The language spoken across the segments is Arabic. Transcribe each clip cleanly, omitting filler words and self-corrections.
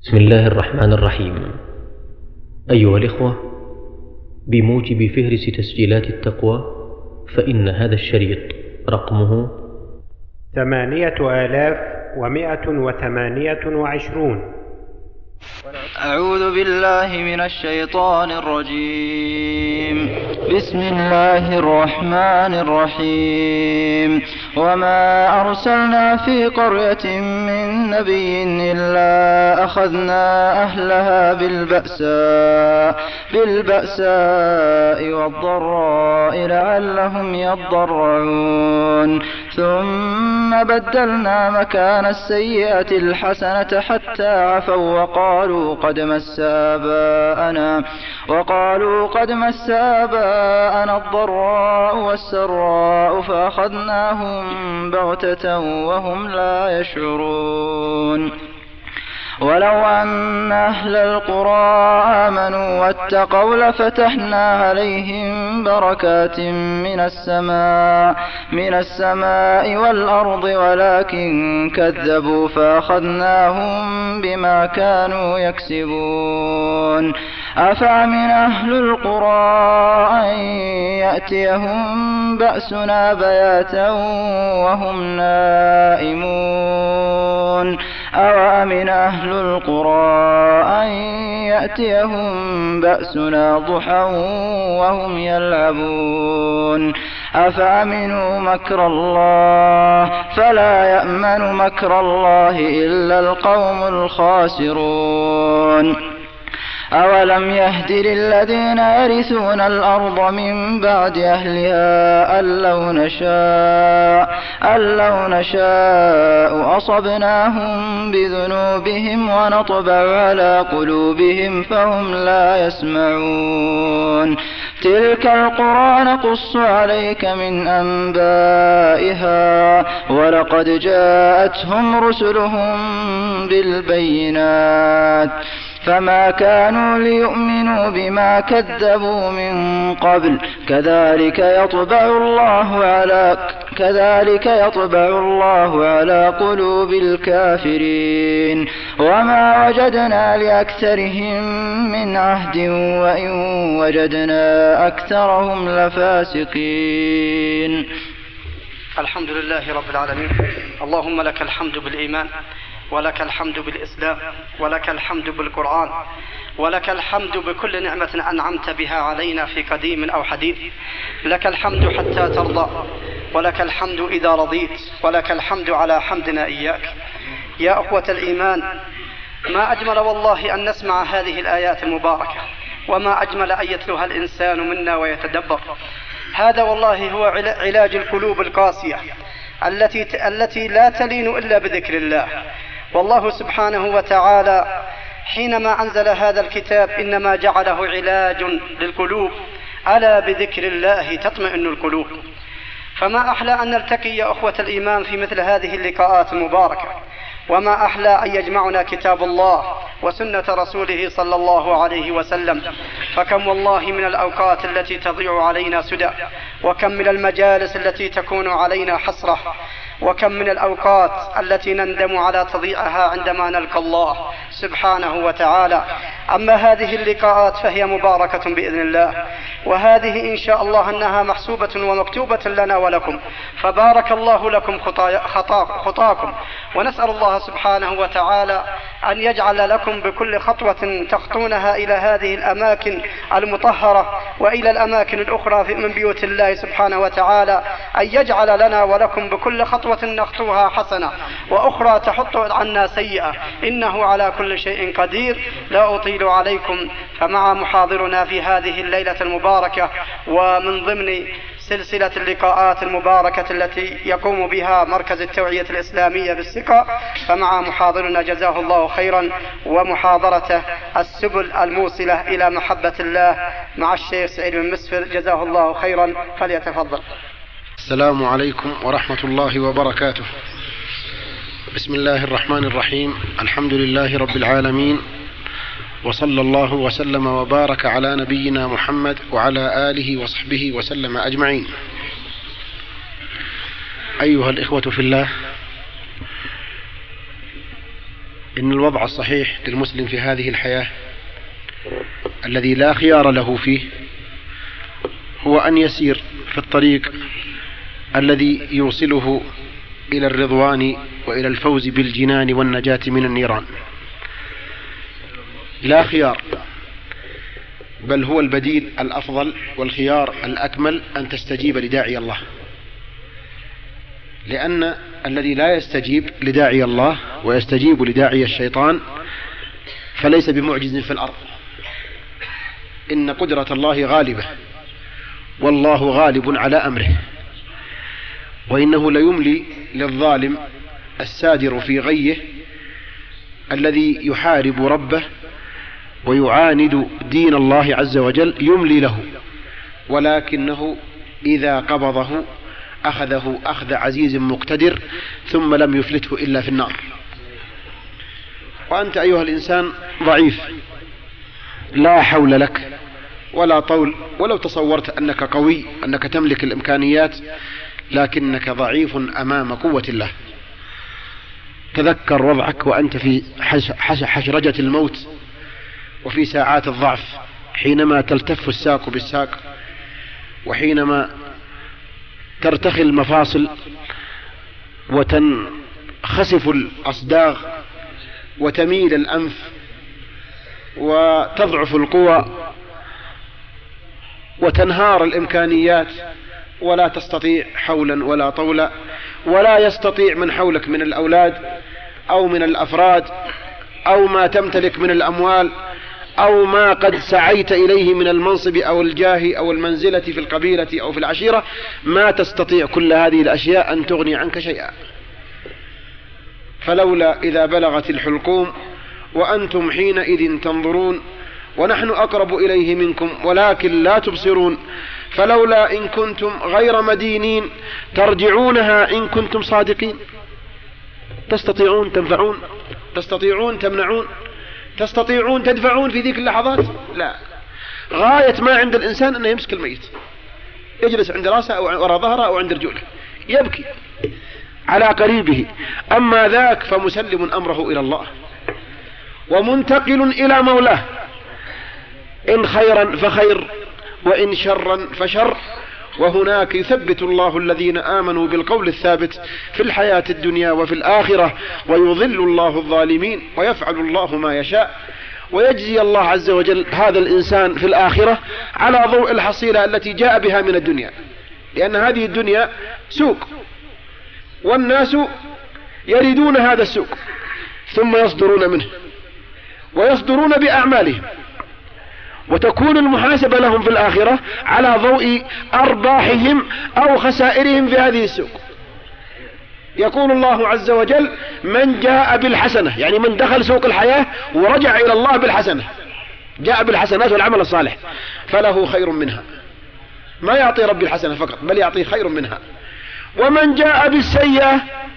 بسم الله الرحمن الرحيم. أيها الإخوة، بموجب فهرس تسجيلات التقوى فإن هذا الشريط رقمه 8128. أعوذ بالله من الشيطان الرجيم. بسم الله الرحمن الرحيم. وما أرسلنا في قرية من نبي إلا أخذنا أهلها بالبأساء والضراء لعلهم يضرعون. ثم بدلنا مكان السيئة الحسنة حتى عفوا وقالوا قد مس آباءنا الضراء والسراء فأخذناهم بغتة وهم لا يشعرون. ولو أن أهل القرى آمنوا واتقوا لفتحنا عليهم بركات من السماء والأرض ولكن كذبوا فأخذناهم بما كانوا يكسبون. أفأمن أهل القرى أن يأتيهم بأسنا بياتا وهم نائمون أوأمن أهل القرى أن يأتيهم بأسنا ضحى وهم يلعبون. أفأمنوا مكر الله فلا يأمن مكر الله إلا القوم الخاسرون. أولم يهد للذين يرثون الأرض من بعد أهلها أن لو نشاء أصبناهم بذنوبهم ونطبع على قلوبهم فهم لا يسمعون. تلك القرى نقص عليك من أنبائها ولقد جاءتهم رسلهم بالبينات فما كانوا ليؤمنوا بما كذبوا من قبل كذلك يطبع الله على قلوب الكافرين. وما وجدنا لأكثرهم من عهد وإن وجدنا أكثرهم لفاسقين. الحمد لله رب العالمين. اللهم لك الحمد بالإيمان، ولك الحمد بالإسلام، ولك الحمد بالقرآن، ولك الحمد بكل نعمة أنعمت بها علينا في قديم أو حديث. لك الحمد حتى ترضى، ولك الحمد إذا رضيت، ولك الحمد على حمدنا إياك. يا أخوة الإيمان، ما أجمل والله أن نسمع هذه الآيات المباركة، وما أجمل أن يتلوها الإنسان منا ويتدبر. هذا والله هو علاج القلوب القاسية التي لا تلين إلا بذكر الله. والله سبحانه وتعالى حينما أنزل هذا الكتاب إنما جعله علاج للقلوب، ألا بذكر الله تطمئن القلوب. فما أحلى أن نلتقي يا أخوة الإيمان في مثل هذه اللقاءات المباركة، وما أحلى أن يجمعنا كتاب الله وسنة رسوله صلى الله عليه وسلم. فكم والله من الأوقات التي تضيع علينا سدى، وكم من المجالس التي تكون علينا حسرة، وكم من الأوقات التي نندم على تضييعها عندما نلقى الله سبحانه وتعالى. أما هذه اللقاءات فهي مباركة بإذن الله، وهذه إن شاء الله أنها محسوبة ومكتوبة لنا ولكم، فبارك الله لكم خطاكم. ونسأل الله سبحانه وتعالى أن يجعل لكم بكل خطوة تخطونها إلى هذه الأماكن المطهرة وإلى الأماكن الأخرى من بيوت الله سبحانه وتعالى، أن يجعل لنا ولكم بكل خطوة نخطوها حسنة وأخرى تحط عنا سيئة، إنه على كل شيء قدير. لا أطيل عليكم، فمع محاضرنا في هذه الليلة المباركة ومن ضمن سلسلة اللقاءات المباركة التي يقوم بها مركز التوعية الإسلامية بالثقة، فمع محاضرنا جزاه الله خيرا ومحاضرته السبل الموصلة إلى محبة الله مع الشيخ سعيد بن مسفر جزاه الله خيرا، فليتفضل. السلام عليكم ورحمة الله وبركاته. بسم الله الرحمن الرحيم. الحمد لله رب العالمين، وصلى الله وسلم وبارك على نبينا محمد وعلى آله وصحبه وسلم أجمعين. أيها الإخوة في الله، إن الوضع الصحيح للمسلم في هذه الحياة الذي لا خيار له فيه هو أن يسير في الطريق الذي يوصله إلى الرضوان وإلى الفوز بالجنان والنجاة من النيران. لا خيار، بل هو البديل الأفضل والخيار الأكمل أن تستجيب لداعي الله، لأن الذي لا يستجيب لداعي الله ويستجيب لداعي الشيطان فليس بمعجز في الأرض. إن قدرة الله غالبة والله غالب على أمره، وإنه ليملي للظالم السادر في غيه الذي يحارب ربه ويعاند دين الله عز وجل، يملي له، ولكنه إذا قبضه أخذه أخذ عزيز مقتدر ثم لم يفلته إلا في النار. وأنت أيها الإنسان ضعيف، لا حول لك ولا طول، ولو تصورت أنك قوي أنك تملك الإمكانيات لكنك ضعيف أمام قوة الله. تذكر وضعك وأنت في حشرجة الموت وفي ساعات الضعف، حينما تلتف الساق بالساق، وحينما ترتخي المفاصل وتنخسف الأصداغ وتميل الأنف وتضعف القوى وتنهار الإمكانيات، ولا تستطيع حولا ولا طولا، ولا يستطيع من حولك من الأولاد أو من الأفراد أو ما تمتلك من الأموال أو ما قد سعيت إليه من المنصب أو الجاه أو المنزلة في القبيلة أو في العشيرة، ما تستطيع كل هذه الأشياء أن تغني عنك شيئا. فلولا إذا بلغت الحلقوم وأنتم حينئذ تنظرون ونحن أقرب إليه منكم ولكن لا تبصرون، فلولا إن كنتم غير مدينين ترجعونها إن كنتم صادقين. تستطيعون تنفعون، تستطيعون تمنعون، تستطيعون تدفعون في ذيك اللحظات؟ لا. غاية ما عند الإنسان أنه يمسك الميت، يجلس عند رأسه أو وراء ظهره أو عند رجوله يبكي على قريبه، أما ذاك فمسلم أمره إلى الله ومنتقل إلى مولاه، إن خيرا فخير وإن شرا فشر، وهناك يثبت الله الذين آمنوا بالقول الثابت في الحياة الدنيا وفي الآخرة، ويضل الله الظالمين ويفعل الله ما يشاء، ويجزي الله عز وجل هذا الإنسان في الآخرة على ضوء الحصيلة التي جاء بها من الدنيا، لأن هذه الدنيا سوق والناس يريدون هذا السوق ثم يصدرون منه ويصدرون بأعمالهم، وتكون المحاسبة لهم في الآخرة على ضوء أرباحهم أو خسائرهم في هذه السوق. يقول الله عز وجل: من جاء بالحسنة، يعني من دخل سوق الحياة ورجع إلى الله بالحسنة، جاء بالحسنات والعمل الصالح، فله خير منها. ما يعطي ربي الحسنة فقط بل يعطي خير منها. ومن جاء بالسيئة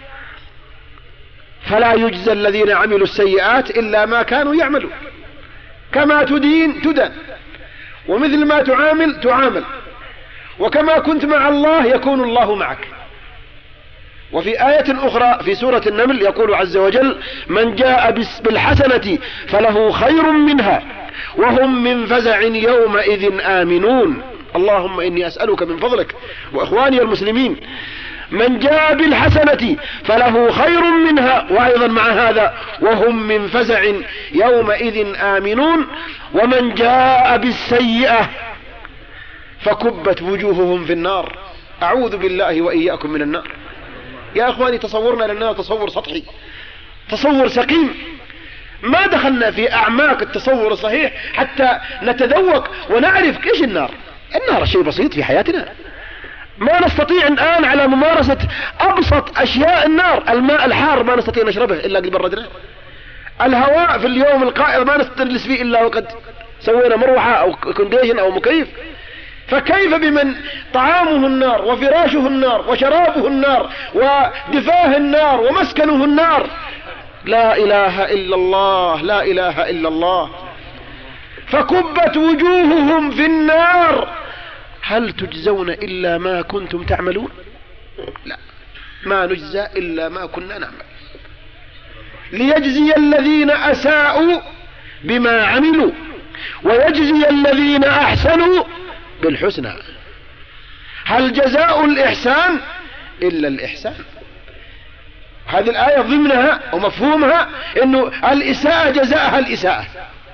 فلا يجزى الذين عملوا السيئات إلا ما كانوا يعملون. كما تدين تدان، ومثل ما تعامل تعامل، وكما كنت مع الله يكون الله معك. وفي آية أخرى في سورة النمل يقول عز وجل: من جاء بالحسنة فله خير منها وهم من فزع يومئذ آمنون. اللهم إني أسألك من فضلك وإخواني المسلمين، من جاء بالحسنة فله خير منها، وأيضا مع هذا وهم من فزع يومئذ آمنون. ومن جاء بالسيئة فكبت وجوههم في النار. أعوذ بالله وإياكم من النار. يا أخواني، تصورنا للنار تصور سطحي، تصور سقيم، ما دخلنا في أعماق التصور الصحيح حتى نتذوق ونعرف إيش النار. النار شيء بسيط في حياتنا، ما نستطيع الآن على ممارسة أبسط أشياء النار. الماء الحار ما نستطيع نشربه إلا قد بردناه. الهواء في اليوم القائر ما نستجلس فيه إلا وقد سوينا مروحة أو كونديشن أو مكيف. فكيف بمن طعامه النار وفراشه النار وشرابه النار ودفاه النار ومسكنه النار؟ لا إله إلا الله، لا إله إلا الله. فكبت وجوههم في النار. هل تجزون إلا ما كنتم تعملون؟ لا، ما نجزى إلا ما كنا نعمل. ليجزي الذين أساءوا بما عملوا ويجزي الذين أحسنوا بالحسنى. هل جزاء الإحسان إلا الإحسان؟ هذه الآية ضمنها ومفهومها أنه الإساءة جزاءها الإساءة،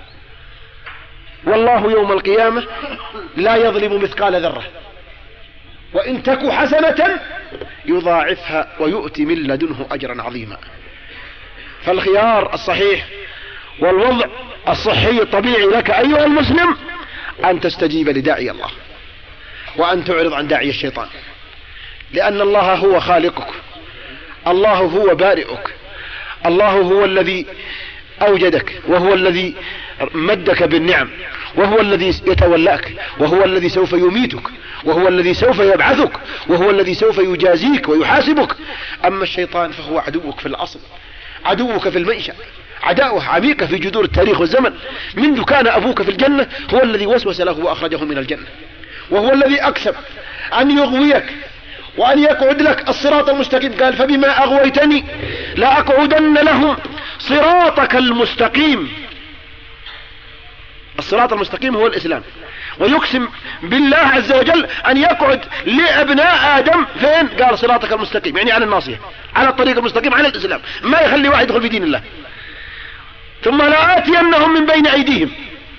والله يوم القيامة لا يظلم مثقال ذرة، وإن تك حسنة يضاعفها ويؤتي من لدنه أجرا عظيما. فالخيار الصحيح والوضع الصحي الطبيعي لك أيها المسلم أن تستجيب لداعي الله وأن تعرض عن داعي الشيطان، لأن الله هو خالقك، الله هو بارئك، الله هو الذي أوجدك، وهو الذي مدك بالنعم، وهو الذي يتولاك، وهو الذي سوف يميتك، وهو الذي سوف يبعثك، وهو الذي سوف يجازيك ويحاسبك. أما الشيطان فهو عدوك في الأصل، عدوك في المنشأ، عداوة عميقة في جذور التاريخ والزمن. منذ كان أبوك في الجنة هو الذي وسوس له وأخرجه من الجنة، وهو الذي أكسب أن يغويك وأن يقعد لك الصراط المستقيم. قال فبما أغويتني لأقعدن لهم صراطك المستقيم. الصراط المستقيم هو الإسلام، ويقسم بالله عز وجل أن يقعد لأبناء آدم فين؟ قال صراطك المستقيم، يعني على الناصية، على الطريق المستقيم، على الإسلام، ما يخلي واحد يدخل في دين الله. ثم لآتينهم من بين أيديهم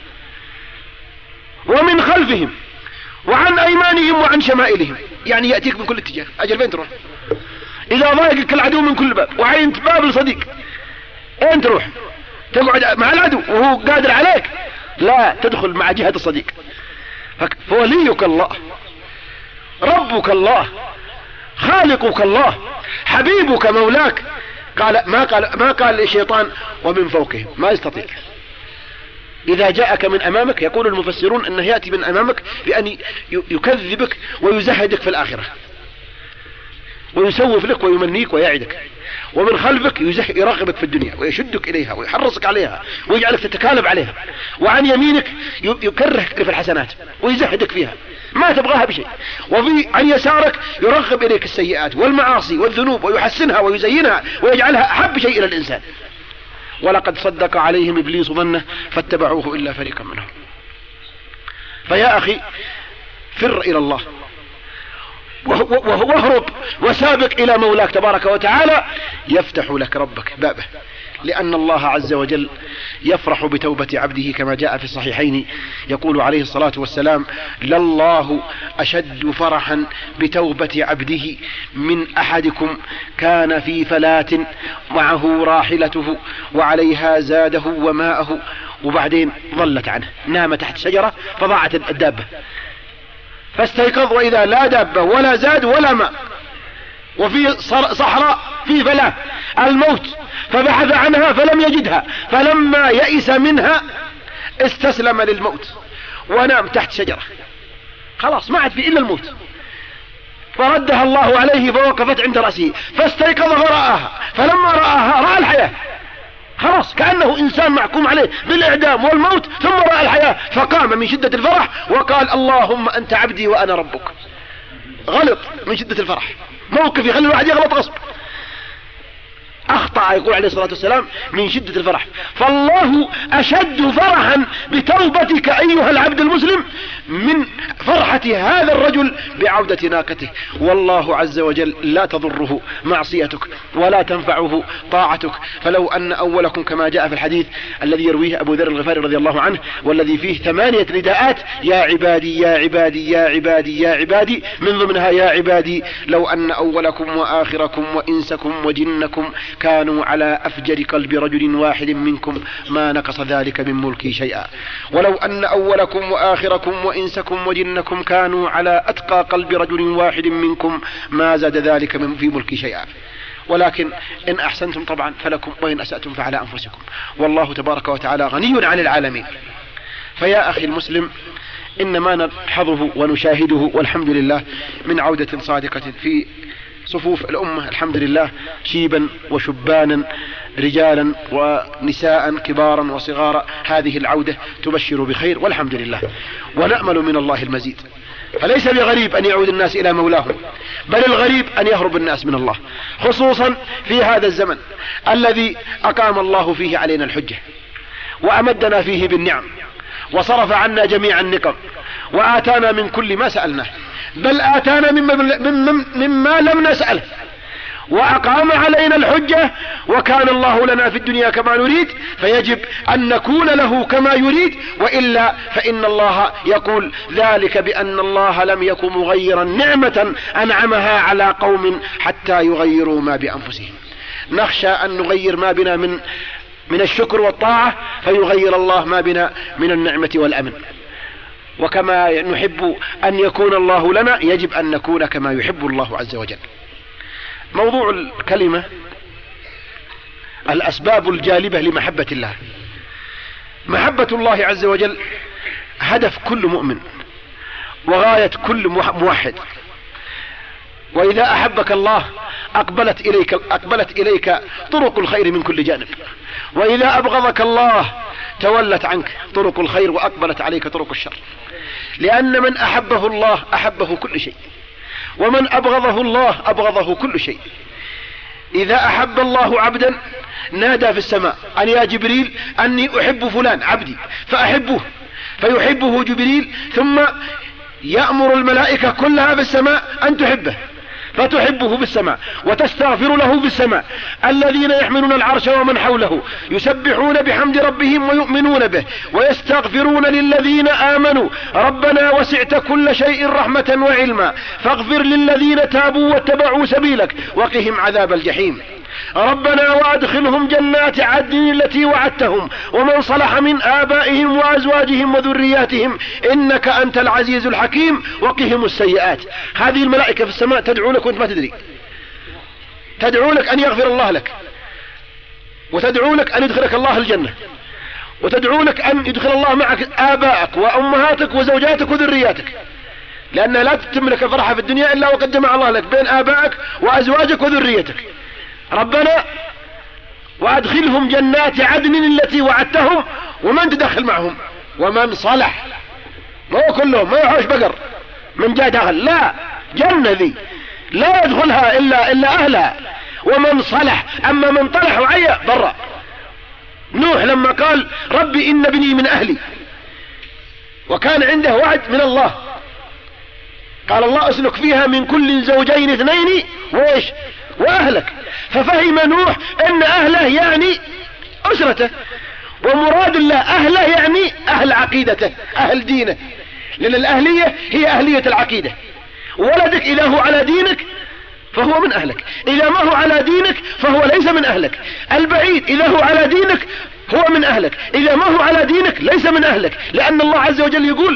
ومن خلفهم وعن أيمانهم وعن شمائلهم، يعني يأتيك من كل اتجاه. أجل فين تروح؟ إذا ضايقك العدو من كل باب وعينت باب الصديق، أين تروح؟ تقعد مع العدو وهو قادر عليك؟ لا، تدخل مع جهة الصديق. فوليك الله، ربك الله، خالقك الله، حبيبك مولاك. قال ما قال للشيطان ومن فوقهم، ما يستطيع. إذا جاءك من أمامك يقول المفسرون أنه يأتي من أمامك بأن يكذبك ويزهدك في الآخرة ويسوف لك ويمنيك ويعدك، ومن خلفك يرغبك في الدنيا ويشدك إليها ويحرصك عليها ويجعلك تتكالب عليها، وعن يمينك يكرهك في الحسنات ويزهدك فيها ما تبغاها بشيء، عن يسارك يرغب إليك السيئات والمعاصي والذنوب ويحسنها ويزينها ويجعلها أحب شيء إلى الإنسان. ولقد صدق عليهم إبليس ظنه فاتبعوه إلا فريقا منهم. فيا أخي فر إلى الله واهرب وسابق إلى مولاك تبارك وتعالى، يفتح لك ربك بابه، لأن الله عز وجل يفرح بتوبة عبده كما جاء في الصحيحين. يقول عليه الصلاة والسلام: لله أشد فرحا بتوبة عبده من أحدكم كان في فلاة معه راحلته وعليها زاده وماءه، وبعدين ضلت عنه، نام تحت شجرة فضاعت الدابة، فاستيقظ وإذا لا دابة ولا زاد ولا ماء، وفي صحراء في فلاة الموت، فبحث عنها فلم يجدها، فلما يئس منها استسلم للموت ونام تحت شجرة، خلاص ما عاد في إلا الموت، فردها الله عليه فوقفت عند رأسه، فاستيقظ فرآها، فلما رآها رأى الحياة، خلاص كأنه إنسان محكوم عليه بالإعدام والموت، ثم رأى الحياة فقام من شدة الفرح وقال: اللهم أنت عبدي وأنا ربك. غلط من شدة الفرح، موقف يخلي الواحد يغلط غصب، أخطأ يقول عليه الصلاة والسلام من شدة الفرح. فالله أشد فرحا بتوبتك أيها العبد المسلم من فرحة هذا الرجل بعودة ناقته. والله عز وجل لا تضره معصيتك ولا تنفعه طاعتك. فلو أن أولكم كما جاء في الحديث الذي يرويه أبو ذر الغفاري رضي الله عنه، والذي فيه 8 نداءات: يا عبادي يا عبادي يا عبادي يا عبادي، من ضمنها يا عبادي لو أن أولكم وآخركم وإنسكم وجنكم كانوا على أفجر قلب رجل واحد منكم ما نقص ذلك من ملكي شيئا، ولو أن أولكم وآخركم وإنسكم وجنكم كانوا على أتقى قلب رجل واحد منكم ما زاد ذلك في ملكي شيئا. ولكن إن أحسنتم طبعا فلكم، وإن أسأتم فعلى أنفسكم، والله تبارك وتعالى غني عن العالمين. فيا أخي المسلم، إن ما نلحظه ونشاهده والحمد لله من عودة صادقة في صفوف الأمة، الحمد لله، شيبا وشبانا، رجالا ونساء، كبارا وصغارا، هذه العودة تبشر بخير والحمد لله، ونأمل من الله المزيد. فليس بغريب أن يعود الناس إلى مولاهم، بل الغريب أن يهرب الناس من الله، خصوصا في هذا الزمن الذي أقام الله فيه علينا الحجة وأمدنا فيه بالنعم وصرف عنا جميع النقم وآتانا من كل ما سألناه، بل آتانا مما لم نسأله، وأقام علينا الحجة، وكان الله لنا في الدنيا كما نريد، فيجب أن نكون له كما يريد، وإلا فإن الله يقول ذلك بأن الله لم يكن مغيرا نعمة أنعمها على قوم حتى يغيروا ما بأنفسهم. نخشى أن نغير ما بنا من الشكر والطاعة فيغير الله ما بنا من النعمة والأمن. وكما نحب أن يكون الله لنا يجب أن نكون كما يحب الله عز وجل. موضوع الكلمة الأسباب الجالبة لمحبة الله. محبة الله عز وجل هدف كل مؤمن وغاية كل موحد، وإذا أحبك الله أقبلت إليك طرق الخير من كل جانب، وإذا أبغضك الله تولت عنك طرق الخير وأقبلت عليك طرق الشر، لأن من أحبه الله أحبه كل شيء، ومن أبغضه الله أبغضه كل شيء. إذا أحب الله عبدا نادى في السماء أن يا جبريل أني أحب فلان عبدي فأحبه، فيحبه جبريل، ثم يأمر الملائكة كلها في السماء أن تحبه فتحبه بالسماء وتستغفر له بالسماء. الذين يحملون العرش ومن حوله يسبحون بحمد ربهم ويؤمنون به ويستغفرون للذين آمنوا ربنا وسعت كل شيء رحمة وعلما فاغفر للذين تابوا واتبعوا سبيلك وقهم عذاب الجحيم. ربنا وادخلهم جنات عدن التي وعدتهم ومن صلح من آبائهم وأزواجهم وذرياتهم إنك أنت العزيز الحكيم وقهم السيئات. هذه الملائكة في السماء تدعو لك وانت ما تدري، تدعو لك أن يغفر الله لك، وتدعو لك أن يدخلك الله الجنة، وتدعو لك أن يدخل الله معك آبائك وأمهاتك وزوجاتك وذرياتك، لأنها لا تتم لك الفرحة في الدنيا إلا وقد جمع الله لك بين آبائك وأزواجك وذريتك. ربنا وأدخلهم جنات عدن التي وعدتهم، ومن تدخل معهم؟ ومن صلح، ما هو كلهم، ما يحوش بقر من جاء داخل، لا، جنة ذي لا يدخلها إلا أهلها، ومن صلح. أما من طلح وعيا برا. نوح لما قال ربي إن ابني من أهلي، وكان عنده وعد من الله، قال الله اسلك فيها من كل زوجين اثنين وأهلك، ففهم نوح أن أهله يعني أسرته، ومراد الله أهله يعني أهل عقيدته أهل دينه، لأن الأهلية هي أهلية العقيدة. ولدك إذا هو على دينك فهو من أهلك، إذا ما هو على دينك فهو ليس من أهلك. البعيد إذا هو على دينك هو من أهلك، إذا ما هو على دينك ليس من أهلك، لأن الله عز وجل يقول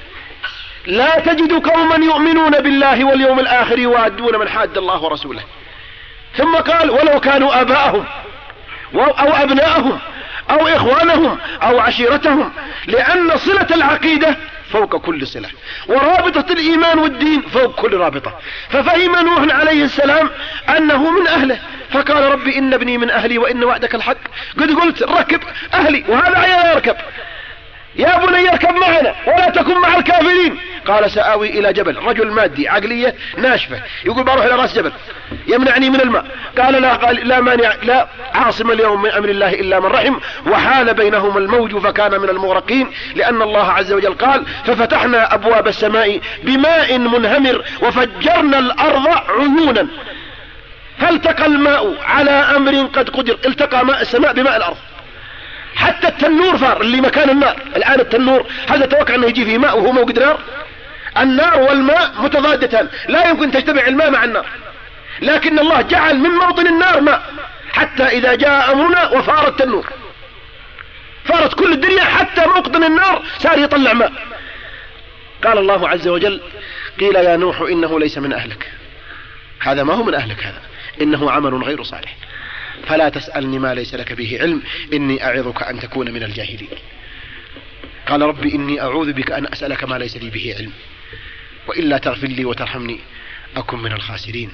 لا تجد قوما يؤمنون بالله واليوم الآخر يوادون من حاد الله ورسوله. ثم قال ولو كانوا آباءهم أو أبناءهم أو إخوانهم أو عشيرتهم، لأن صلة العقيدة فوق كل صلة، ورابطة الإيمان والدين فوق كل رابطة. ففهم نوح عليه السلام أنه من أهله، فقال ربي إن ابني من أهلي وإن وعدك الحق قد قلت ركب أهلي وهذا عيال يركب، يا بني يركب معنا ولا تكن مع الكافرين. قال سآوي إلى جبل، رجل مادي عقلية ناشفة، يقول بروح إلى رأس جبل يمنعني من الماء. قال لا مانع، لا عاصم اليوم من أمر الله إلا من رحم، وحال بينهما الموج فكان من المغرقين، لأن الله عز وجل قال ففتحنا أبواب السماء بماء منهمر وفجرنا الأرض عيونا فالتقى الماء على أمر قد قدر. التقى ماء السماء بماء الأرض، حتى التنور فار اللي مكان النار. الآن التنور هل تتوقع أنه يجي فيه ماء وهو موجود نار؟ النار والماء متضادتان، لا يمكن تجتمع الماء مع النار، لكن الله جعل من موطن النار ماء، حتى إذا جاء أمرنا وفار التنور فارت كل الدنيا، حتى موطن النار صار يطلع ماء. قال الله عز وجل قيل يا نوح إنه ليس من أهلك، هذا ما هو من أهلك، هذا إنه عمل غير صالح، فلا تسألني ما ليس لك به علم إني أعظك أن تكون من الجاهلين. قال ربي إني أعوذ بك أن أسألك ما ليس لي به علم وإلا تغفر لي وترحمني أكن من الخاسرين.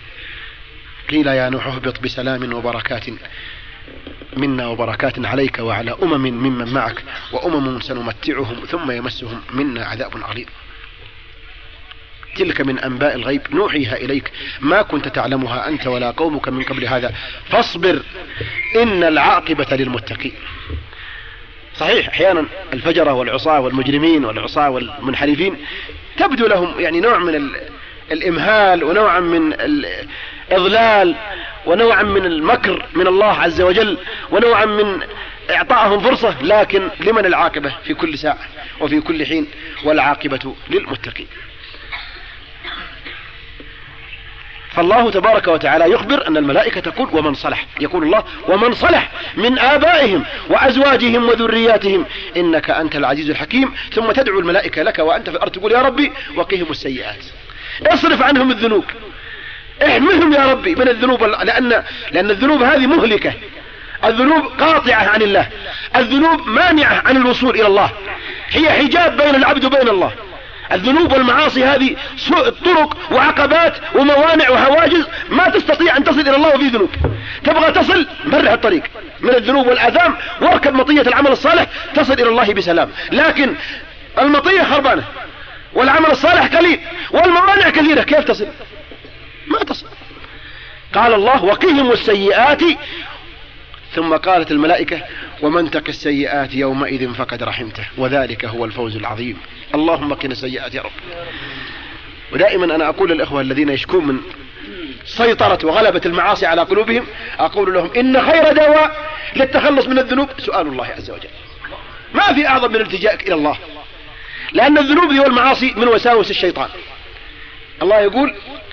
قيل يا نوح اهبط بسلام وبركات منا وبركات عليك وعلى أمم ممن معك وأمم سنمتعهم ثم يمسهم منا عذاب غليظ. تلك من أنباء الغيب نوحيها إليك ما كنت تعلمها أنت ولا قومك من قبل هذا فاصبر إن العاقبة للمتقين. صحيح أحيانا الفجرة والعصاة والمجرمين والعصاة والمنحرفين تبدو لهم يعني نوع من الإمهال ونوعا من الإضلال ونوعا من المكر من الله عز وجل ونوعا من إعطائهم فرصة، لكن لمن العاقبة في كل ساعة وفي كل حين، والعاقبة للمتقين. فالله تبارك وتعالى يخبر أن الملائكة تقول ومن صلح، يقول الله ومن صلح من آبائهم وأزواجهم وذرياتهم إنك أنت العزيز الحكيم. ثم تدعو الملائكة لك وأنت في الأرض تقول يا ربي وقهم السيئات، اصرف عنهم الذنوب، احمهم يا ربي من الذنوب، لأن الذنوب هذه مهلكة، الذنوب قاطعة عن الله، الذنوب مانعة عن الوصول إلى الله، هي حجاب بين العبد وبين الله. الذنوب والمعاصي هذه طرق وعقبات وموانع وهواجز ما تستطيع أن تصل إلى الله وفي ذنوب. تبغى تصل مرح الطريق من الذنوب والآثام واركب مطية العمل الصالح تصل إلى الله بسلام، لكن المطية خربانة والعمل الصالح قليل والموانع كثيرة، كيف تصل؟ ما تصل. قال الله وقهم السيئات، ثم قالت الملائكة ومن تق السيئات يومئذ فقد رحمته وذلك هو الفوز العظيم. اللهم قنا السيئات يا رب. ودائما أنا أقول للإخوة الذين يشكون من سيطرة وغلبة المعاصي على قلوبهم، أقول لهم إن خير دواء للتخلص من الذنوب سؤال الله عز وجل. ما في أعظم من التجائك إلى الله، لأن الذنوب دي والمعاصي من وساوس الشيطان. الله يقول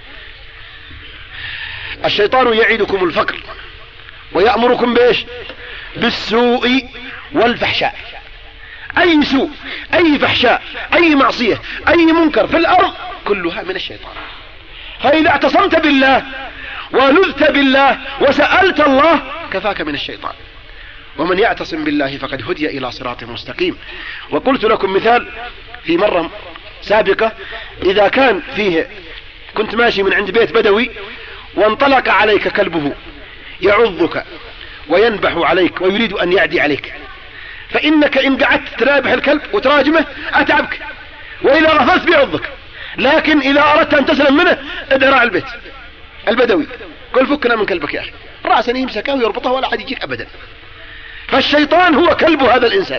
الشيطان يعيدكم الفقر ويأمركم بإيش؟ بالسوء والفحشاء. أي سوء أي فحشاء أي معصية أي منكر في الأرض كلها من الشيطان. فإذا اعتصمت بالله ولذت بالله وسألت الله كفاك من الشيطان. ومن يعتصم بالله فقد هدي إلى صراط مستقيم. وقلت لكم مثال في مرة سابقة، إذا كان فيه كنت ماشي من عند بيت بدوي وانطلق عليك كلبه يعضك وينبح عليك ويريد أن يعدي عليك، فإنك إن قعدت ترابح الكلب وتراجمه أتعبك، وإذا غفلت بيعضك. لكن إذا أردت أن تسلم منه ادعى على البيت البدوي قل فكنا من كلبك يا أخي، رأسا يمسكه ويربطه ولا عاد يجيك أبدا. فالشيطان هو كلب هذا الإنسان،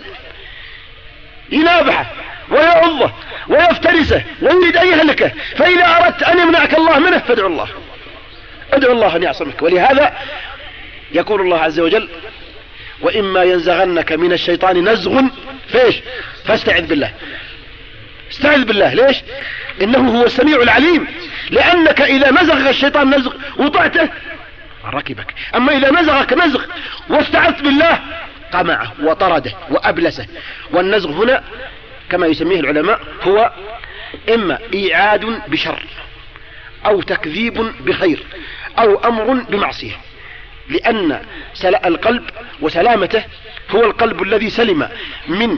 ينابحه ويعضه ويفترسه ويريد أن يهلكه. فإذا أردت أن يمنعك الله منه فادعو الله، ادعو الله أن يعصمك. ولهذا يقول الله عز وجل وإما ينزغنك من الشيطان نزغ فيش فاستعذ بالله. استعذ بالله ليش؟ إنه هو السميع العليم. لأنك إذا نزغ الشيطان نزغ وطعته ركبك، أما إذا نزغك نزغ واستعذت بالله قمعه وطرده وأبلسه. والنزغ هنا كما يسميه العلماء هو إما إيعاد بشر أو تكذيب بخير أو أمر بمعصية، لأن القلب وسلامته هو القلب الذي سلم من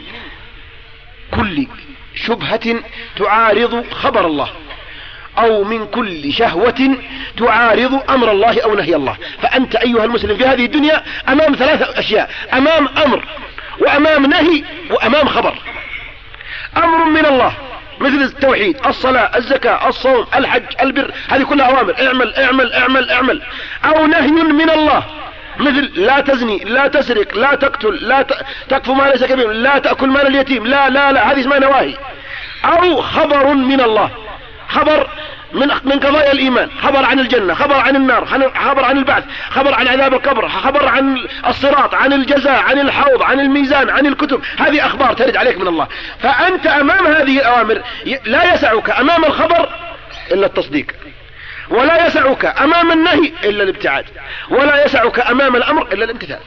كل شبهة تعارض خبر الله أو من كل شهوة تعارض أمر الله أو نهي الله. فأنت أيها المسلم في هذه الدنيا أمام ثلاثة أشياء، أمام أمر وأمام نهي وأمام خبر. أمر من الله مثل التوحيد الصلاة الزكاة الصوم الحج البر، هذه كلها أوامر اعمل اعمل اعمل اعمل. أو نهي من الله مثل لا تزني لا تسرق لا تقتل لا تقف ما ليس كبير لا تأكل مال اليتيم لا لا لا، هذه اسمها نواهي. أو خبر من الله، خبر من قضايا الإيمان، خبر عن الجنة، خبر عن النار، خبر عن البعث، خبر عن عذاب القبر، خبر عن الصراط، عن الجزاء، عن الحوض، عن الميزان، عن الكتب. هذه أخبار ترد عليك من الله. فأنت أمام هذه الأوامر لا يسعك أمام الخبر إلا التصديق، ولا يسعك أمام النهي إلا الابتعاد، ولا يسعك أمام الأمر إلا الامتثال.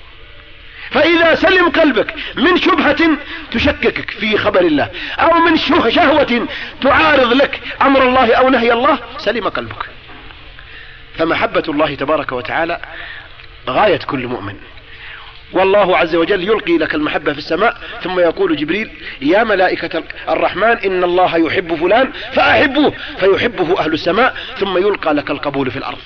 فإذا سلم قلبك من شبهة تشككك في خبر الله أو من شهوة تعارض لك أمر الله أو نهي الله سلم قلبك. فمحبة الله تبارك وتعالى غاية كل مؤمن. والله عز وجل يلقي لك المحبة في السماء، ثم يقول جبريل يا ملائكة الرحمن إن الله يحب فلان فأحبوه، فيحبه أهل السماء. ثم يلقى لك القبول في الأرض،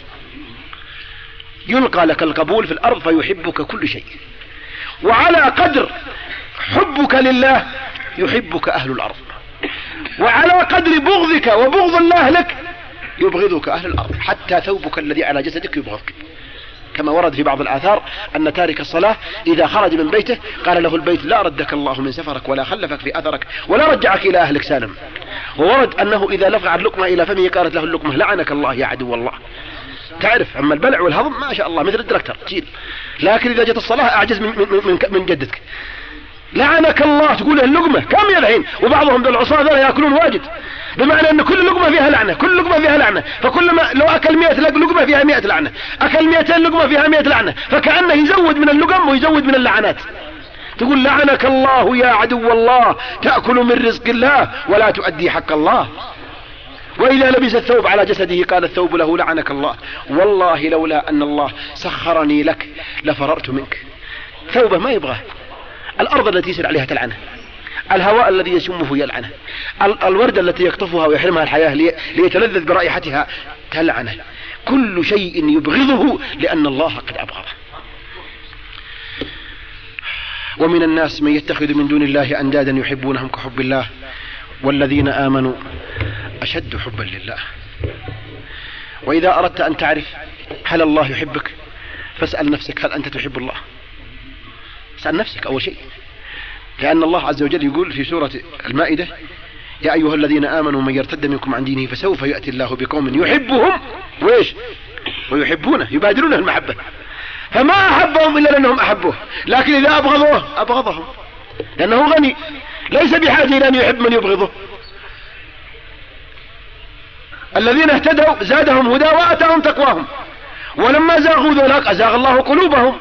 يلقى لك القبول في الأرض فيحبك كل شيء. وعلى قدر حبك لله يحبك أهل الأرض، وعلى قدر بغضك وبغض الله لك يبغضك أهل الأرض، حتى ثوبك الذي على جسدك يبغضك، كما ورد في بعض الآثار أن تارك الصلاة إذا خرج من بيته قال له البيت لا ردك الله من سفرك ولا خلفك في أثرك ولا رجعك إلى أهلك سالم. وورد أنه إذا لفع اللقمة إلى فمه قالت له اللقمة لعنك الله يا عدو الله. تعرف أما البلع والهضم ما شاء الله مثل الدركتر تشيل، لكن إذا جت الصلاة أعجز من جدتك. لعنك الله تقول اللقمة كم يلعين، وبعضهم بالعصاة ذولا يأكلون واجد، بمعنى أن كل لقمة فيها لعنة، كل لقمة فيها لعنة، فكلما لو أكل 100 لقمة فيها 100 لعنة، أكل 200 لقمة فيها 100 لعنة، فكأنه يزود من اللقم ويزود من اللعنات. تقول لعنك الله يا عدو الله، تأكل من رزق الله ولا تؤدي حق الله. وإذا لبس الثوب على جسده قال الثوب له لعنك الله، والله لولا أن الله سخرني لك لفررت منك. ثوبه ما يبغاه، الأرض التي يسير عليها تلعنه، الهواء الذي يشمه يلعنه، الوردة التي يقطفها ويحرمها الحياة ليتلذذ برائحتها تلعنه، كل شيء يبغضه لأن الله قد أبغضه. ومن الناس من يتخذ من دون الله أندادا يحبونهم كحب الله والذين آمنوا أشد حبا لله. وإذا أردت أن تعرف هل الله يحبك فاسأل نفسك هل أنت تحب الله. اسأل نفسك أول شيء، لأن الله عز وجل يقول في سورة المائدة يا أيها الذين آمنوا من يرتد منكم عن دينه فسوف يأتي الله بقوم يحبهم وإيش ويحبونه، يبادلونه المحبة. فما أحبهم إلا لأنهم أحبوه، لكن إذا أبغضوه أبغضهم، لأنه غني ليس بحاجة إلى أن يحب من يبغضه. الذين اهتدوا زادهم هدى وآتاهم تقواهم، ولما زاغوا ذولاك أزاغ الله قلوبهم.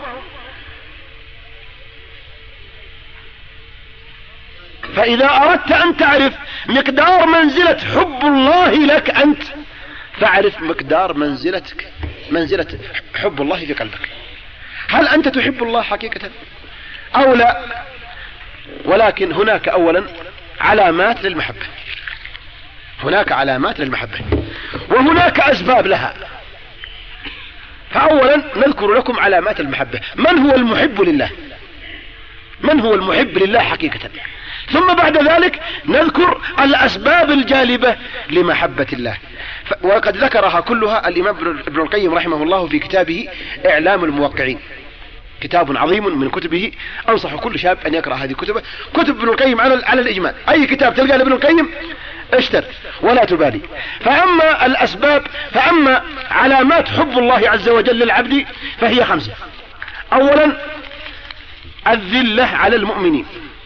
فإذا أردت أن تعرف مقدار منزلة حب الله لك أنت، فاعرف مقدار منزلة حب الله في قلبك. هل أنت تحب الله حقيقة أو لا؟ ولكن هناك أولا علامات للمحبة، هناك علامات للمحبة وهناك أسباب لها. فأولا نذكر لكم علامات المحبة، من هو المحب لله، من هو المحب لله حقيقة، ثم بعد ذلك نذكر الأسباب الجالبة لمحبة الله، وقد ذكرها كلها الإمام ابن القيم رحمه الله في كتابه إعلام الموقعين، كتاب عظيم من كتبه، أنصح كل شاب أن يقرأ هذه الكتب، كتب ابن القيم على الإجمال، أي كتاب تلقى لابن القيم اشتر ولا تبالي. فأما الأسباب، فأما علامات حب الله عز وجل للعبد فهي 5. أولا الذلة على المؤمنين،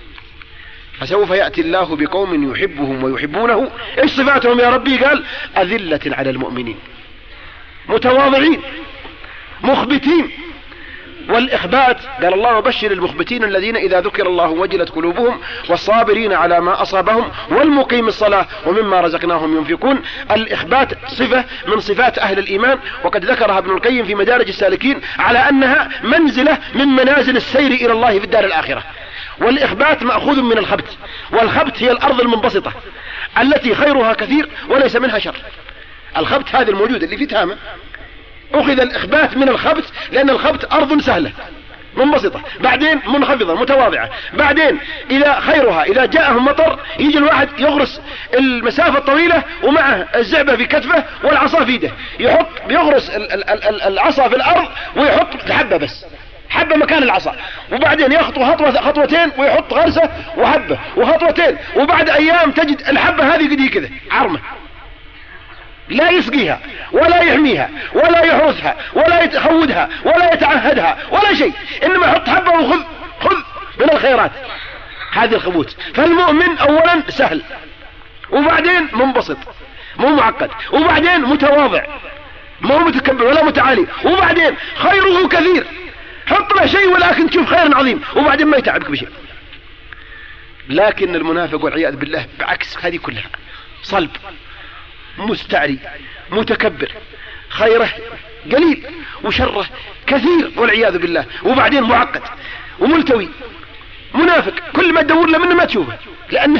فسوف يأتي الله بقوم يحبهم ويحبونه. ايش صفاتهم يا ربي؟ قال أذلة على المؤمنين، متواضعين مخبتين. والإخبات قال الله وبشر المخبتين الذين إذا ذكر الله وجلت قلوبهم والصابرين على ما أصابهم والمقيم الصلاة ومما رزقناهم ينفقون. الإخبات صفة من صفات أهل الإيمان، وقد ذكرها ابن القيم في مدارج السالكين على أنها منزلة من منازل السير إلى الله في الدار الآخرة. والإخبات مأخوذ من الخبت، والخبت هي الأرض المنبسطة التي خيرها كثير وليس منها شر. الخبت هذا الموجود اللي في تامة أخذ الإخبات من الخبت، لأن الخبت أرض سهلة منبسطة، بعدين منخفضة متواضعة، بعدين إذا خيرها إذا جاءهم مطر يجي الواحد يغرس المسافة الطويلة ومعه الزعبة في كتفه والعصا في يده، يغرس العصا في الأرض ويحط حبة بس، حبة مكان العصا، وبعدين يخطو خطوتين ويحط غرسة وحبة وخطوتين، وبعد أيام تجد الحبة هذه قد كذا عرمة، لا يسقيها ولا يحميها ولا يحرسها ولا يتخودها ولا يتعهدها ولا شيء، إنما يحط حبة وخذ من الخيرات. هذه الخبوت. فالمؤمن أولا سهل، وبعدين منبسط مو معقد، وبعدين متواضع مو متكبر ولا متعالي، وبعدين خيره كثير، حط له شيء ولكن تشوف خير عظيم، وبعدين ما يتعبك بشيء. لكن المنافق والعياذ بالله بعكس هذه كلها، صلب مستعري متكبر، خيره قليل وشره كثير والعياذ بالله، وبعدين معقد وملتوي منافق، كل ما تدور له منه ما تشوفه، لأنه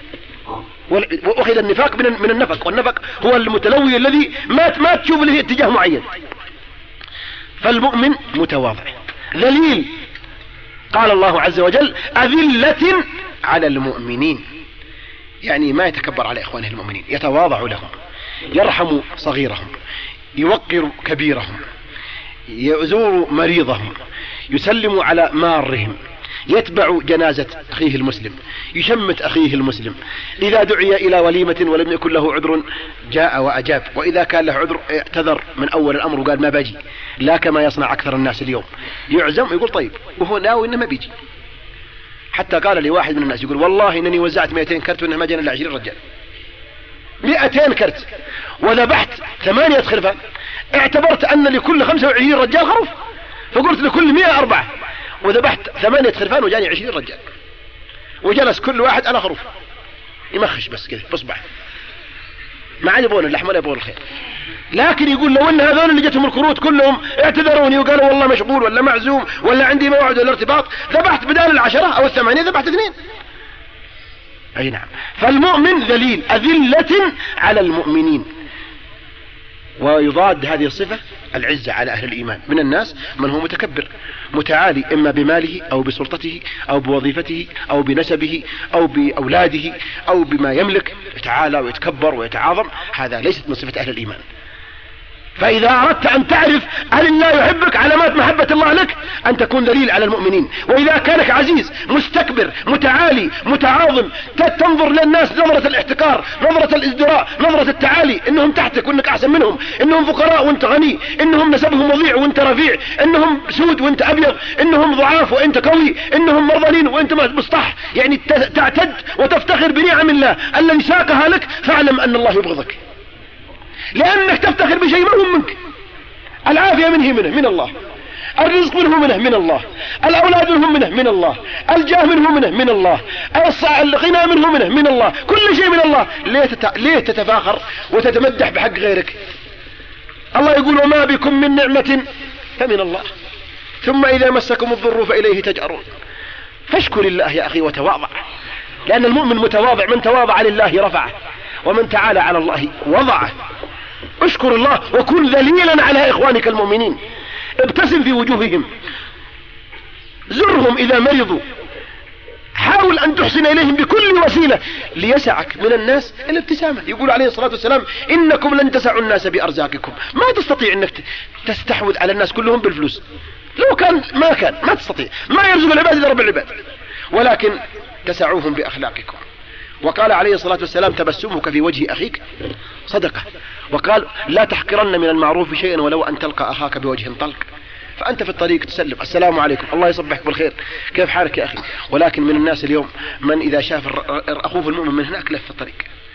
وأخذ النفاق من النفق، والنفق هو المتلوي الذي ما تشوف له اتجاه معين. فالمؤمن متواضع ذليل، قال الله عز وجل أذلة على المؤمنين، يعني ما يتكبر على إخوانه المؤمنين، يتواضع لهم، يرحم صغيرهم، يوقر كبيرهم، يزور مريضهم، يسلم على مارهم، يتبع جنازة أخيه المسلم، يشمت أخيه المسلم، إذا دعي إلى وليمة ولم يكن له عذر جاء وأجاب، وإذا كان له عذر اعتذر من أول الأمر وقال ما باجي، لا كما يصنع أكثر الناس اليوم، يعزم ويقول طيب وهو ناوي إنه ما بيجي. حتى قال لي واحد من الناس يقول والله إنني وزعت 200 كرت وإنه ما جانا إلا 20 رجال، 200 كرت وذبحت 8 خرفان، اعتبرت أن لكل 25 رجال خروف، فقلت لكل 100 4، وذبحت 8 خرفان وجاني 20 رجال، وجلس كل واحد على خروف يمخش بس كذا بصبع، ما عاد يبغون اللحم ولا يبغون الخير. لكن يقول لو ان هذول اللي جتهم الكروت كلهم اعتذروني وقالوا والله مشغول ولا معزوم ولا عندي موعد ولا ارتباط، ذبحت بدال 10 أو 8 ذبحت 2. اي نعم. فالمؤمن ذليل أذلة على المؤمنين. ويضاد هذه الصفة العزة على أهل الإيمان. من الناس من هو متكبر متعالي، إما بماله أو بسلطته أو بوظيفته أو بنسبه أو بأولاده أو بما يملك، يتعالى ويتكبر ويتعاظم. هذا ليست من صفة أهل الإيمان. فإذا أردت أن تعرف هل الله يحبك، علامات محبة الله لك أن تكون ذليل على المؤمنين. وإذا كانك عزيز مستكبر متعالي متعاظم، تنظر للناس نظرة الاحتكار، نظرة الازدراء، نظرة التعالي، إنهم تحتك وإنك أحسن منهم، إنهم فقراء وإنت غني، إنهم نسبهم وضيع وإنت رفيع، إنهم سود وإنت أبيض، إنهم ضعاف وإنت قوي، إنهم مرضانين وإنت مسطح، يعني تعتد وتفتخر بنعم الله الذي ساقها لك، فاعلم أن الله يبغضك، لأنك تفتخر بشيء ما هو منك. العافية منه من الله، الرزق منه من الله، الأولاد منه من الله، الجاه منه من الله، الغنى منه من الله، كل شيء من الله. ليه تتفاخر وتتمدح بحق غيرك؟ الله يقول وما بكم من نعمة فمن الله، ثم إذا مسكم الضر فإليه تجأرون. فاشكر الله يا أخي وتواضع، لأن المؤمن متواضع، من تواضع لله رفعه ومن تعالى على الله وضعه. اشكر الله وكن ذليلا على إخوانك المؤمنين، ابتسم في وجوههم، زرهم إذا مرضوا، حاول أن تحسن إليهم بكل وسيلة ليسعك من الناس الابتسامة. يقول عليه الصلاة والسلام إنكم لن تسعوا الناس بأرزاقكم، ما تستطيع أنك تستحوذ على الناس كلهم بالفلوس، لو كان ما تستطيع، ما يرزق العباد إلا رب العباد، ولكن تسعوهم بأخلاقكم. وقال عليه الصلاة والسلام تبسمك في وجه أخيك صدقة، وقال لا تحقرن من المعروف شيئا ولو أن تلقى أخاك بوجه طلق. فأنت في الطريق تسلم السلام عليكم، الله يصبحك بالخير، كيف حالك يا أخي؟ ولكن من الناس اليوم من إذا شاف أخوه المؤمن من هناك لف في الطريق.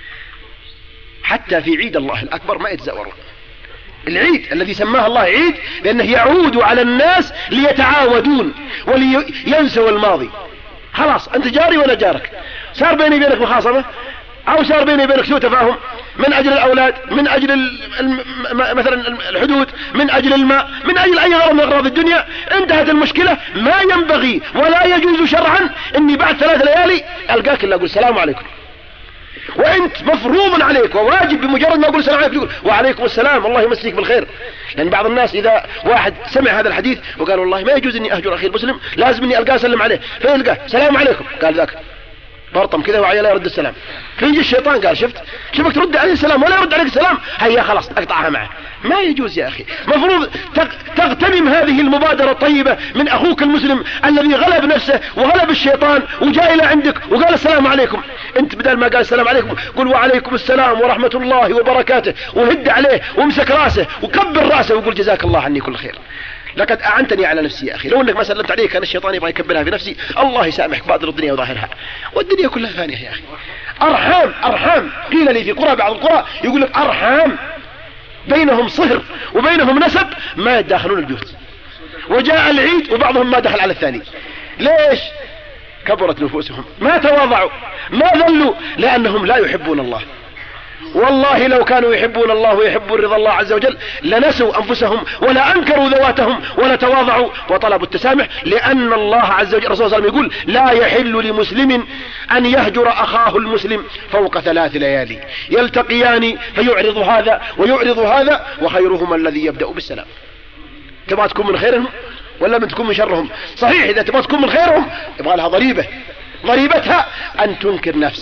حتى في عيد الله الأكبر ما يتزاورون. العيد الذي سماه الله عيد لأنه يعود على الناس ليتعاودون ولينسوا الماضي. خلاص أنت جاري ولا جارك، صار بيني بينك مخاصمة أو صار بيني بينك سوء تفاهم من أجل الأولاد، من أجل مثلا الحدود، من أجل الماء، من أجل أي غرض من أغراض الدنيا، انتهت المشكلة. ما ينبغي ولا يجوز شرعا إني بعد 3 ليالي ألقاك إلا أقول السلام عليكم، وأنت مفروض عليك وواجب بمجرد ما أقول السلام عليكم تقول وعليكم السلام الله يمسيك بالخير. لأن بعض الناس إذا واحد سمع هذا الحديث وقال والله ما يجوز إني أهجر أخي المسلم، لازم إني ألقاه أسلم عليه، فيلقاه السلام عليكم قال ذاك برطم كذا وعيا لا يرد السلام، فيجي الشيطان قال شفتك ترد عليه السلام ولا يرد عليك السلام، هيا خلاص اقطعها معه. ما يجوز يا أخي، مفروض تغتنم هذه المبادرة الطيبة من أخوك المسلم الذي غلب نفسه وغلب الشيطان وجاء إلى عندك وقال السلام عليكم، أنت بدل ما قال السلام عليكم قل وعليكم السلام ورحمة الله وبركاته، وهد عليه وامسك راسه وكبر راسه وقل جزاك الله عني كل خير، لقد أعنتني على نفسي يا أخي. لو أنك ما سلمت عليه كان الشيطان يبغى يكبرها في نفسي، الله يسامحك باطل الدنيا وظاهرها، والدنيا كلها فانية يا أخي. أرحام قيل لي في قرى، بعض القرى يقول لك أرحام بينهم صهر وبينهم نسب ما يتداخلون البيوت، وجاء العيد وبعضهم ما دخل على الثاني. ليش؟ كبرت نفوسهم، ما تواضعوا، ما ذلوا، لأنهم لا يحبون الله. والله لو كانوا يحبون الله ويحبون رضا الله عز وجل لنسوا أنفسهم ولا أنكروا ذواتهم ولا تواضعوا وطلبوا التسامح، لأن الله عز وجل الرسول صلى الله عليه وسلم يقول لا يحل لمسلم أن يهجر أخاه المسلم فوق 3 ليالي يلتقيان فيعرض هذا ويعرض هذا وخيرهما الذي يبدأ بالسلام. تبغى تكون من خيرهم ولا من تكون من شرهم؟ صحيح إذا تبغى تكون من خيرهم يبغى لها ضريبتها أن تنكر نفسك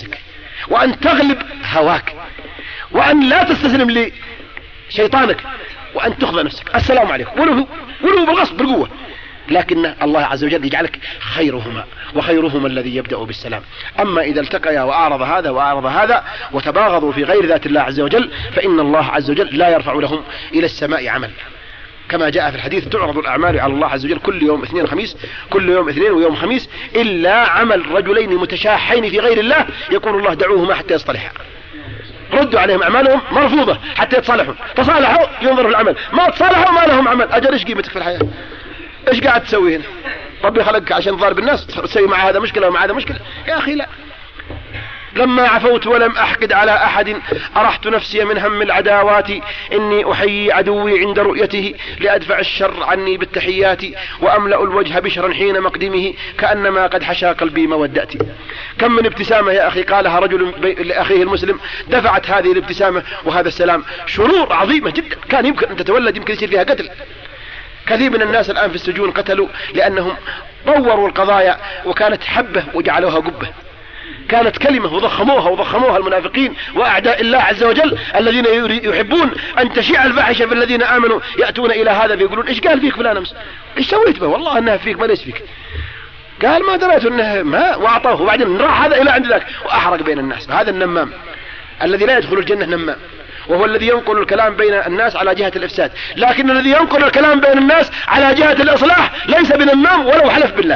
وأن تغلب هواك، وأن لا تستسلم لشيطانك، وأن تخضع نفسك. السلام عليكم ولو بالغصب بالقوة، لكن الله عز وجل يجعلك خيرهما، وخيرهما الذي يبدأ بالسلام. أما إذا التقيا وأعرض هذا وأعرض هذا وتباغضوا في غير ذات الله عز وجل، فإن الله عز وجل لا يرفع لهم إلى السماء عمل، كما جاء في الحديث: تعرض الأعمال على الله عز وجل كل يوم اثنين وخميس، كل يوم اثنين ويوم خميس، إلا عمل رجلين متشاحين في غير الله يقول الله دعوهما حتى يصطلحا. ردوا عليهم أعمالهم مرفوضة حتى يتصالحوا، تصالحوا ينظروا في العمل، ما تصالحوا ما لهم عمل. أجل إيش قيمتك في الحياة؟ إيش قاعد تسوي هنا؟ ربي خلقك عشان تضارب الناس، تسوي مع هذا مشكلة ومع هذا مشكلة؟ يا أخي لا. لما عفوت ولم أحقد على أحد أرحت نفسي من هم العداوات، إني أحيي عدوي عند رؤيته لأدفع الشر عني بالتحيات، وأملأ الوجه بشرا حين مقدمه كأنما قد حشا قلبي موداتي. كم من ابتسامة يا أخي قالها رجل لأخيه المسلم دفعت هذه الابتسامة وهذا السلام شرور عظيمة جدا كان يمكن أن تتولد، يمكن يصير فيها قتل. كثير من الناس الآن في السجون قتلوا لأنهم طوروا القضايا وكانت حبة وجعلوها قبة، كانت كلمة وضخموها المنافقين وأعداء الله عز وجل الذين يحبون أن تشيع الفاحشة في الذين آمنوا، يأتون إلى هذا فيقولون: إيش قال فيك فلان أمس؟ إيش سويت به؟ والله أنها فيك، ما ليس فيك. قال: ما دريت أنه ما، وأعطاه، وبعدين راح هذا إلى عند ذاك وأحرق بين الناس. هذا النمام الذي لا يدخل الجنة نمام، وهو الذي ينقل الكلام بين الناس على جهة الإفساد، لكن الذي ينقل الكلام بين الناس على جهة الإصلاح ليس بنمام ولو حلف بالله.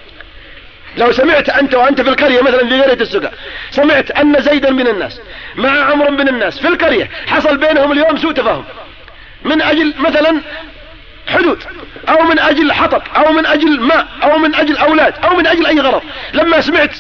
لو سمعت أنت وأنت في القرية مثلا في قرية السقا، سمعت أن زيدا من الناس مع عمرو من الناس في القرية حصل بينهم اليوم سوء تفاهم من أجل مثلا حدود، أو من أجل حطب، أو من أجل ماء، أو من أجل أولاد، أو من أجل أي غرض، لما سمعت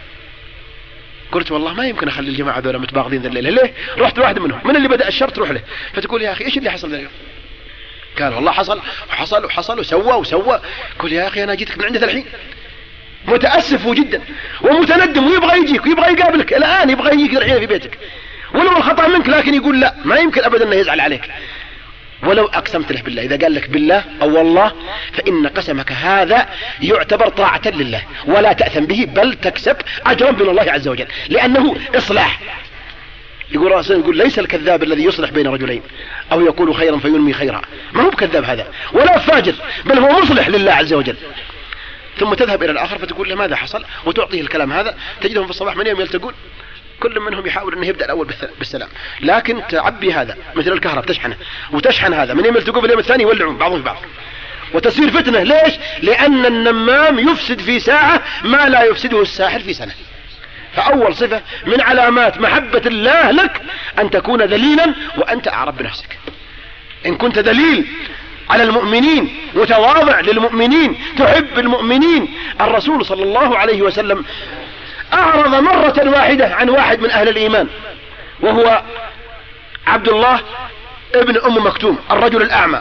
قلت والله ما يمكن أخلي الجماعة ذولا متباغضين ذا الليلة. ليه؟ رحت واحد منهم من اللي بدأ الشر تروح له، فتقول: يا أخي إيش اللي حصل ذا اليوم؟ قال: والله حصل وسوى. قل: يا أخي أنا جيتك من عندك الحين متأسف جدا ومتندم ويبغى يجيك ويبغى يقابلك الآن، يبغى يجيك الحين في بيتك، ولو الخطأ منك، لكن يقول لا، ما يمكن أبدا أنه يزعل عليك ولو أقسمت له بالله. إذا قال لك بالله أو والله فإن قسمك هذا يعتبر طاعة لله ولا تأثم به، بل تكسب أجرا من الله عز وجل، لأنه إصلاح. يقول رأسنا، يقول: ليس الكذاب الذي يصلح بين رجلين أو يقول خيرا فينمي خيرا، ما هو بكذاب هذا ولا فاجر، بل هو مصلح لله عز وجل. ثم تذهب إلى الآخر فتقول له ماذا حصل، وتعطيه الكلام هذا. تجدهم في الصباح من يوم يلتقون كل منهم يحاول أنه يبدأ الأول بالسلام، لكن تعبي هذا مثل الكهرباء تشحنه وتشحن هذا، من يوم يلتقون في اليوم الثاني يولعون بعضهم في بعض وتصير فتنة. ليش؟ لأن النمام يفسد في ساعة ما لا يفسده الساحر في سنة. فأول صفة من علامات محبة الله لك أن تكون ذليلا وأنت أعرف بنفسك. إن كنت ذليل على المؤمنين متواضع للمؤمنين تحب المؤمنين. الرسول صلى الله عليه وسلم أعرض مرة واحدة عن واحد من أهل الإيمان وهو عبد الله ابن أم مكتوم الرجل الأعمى،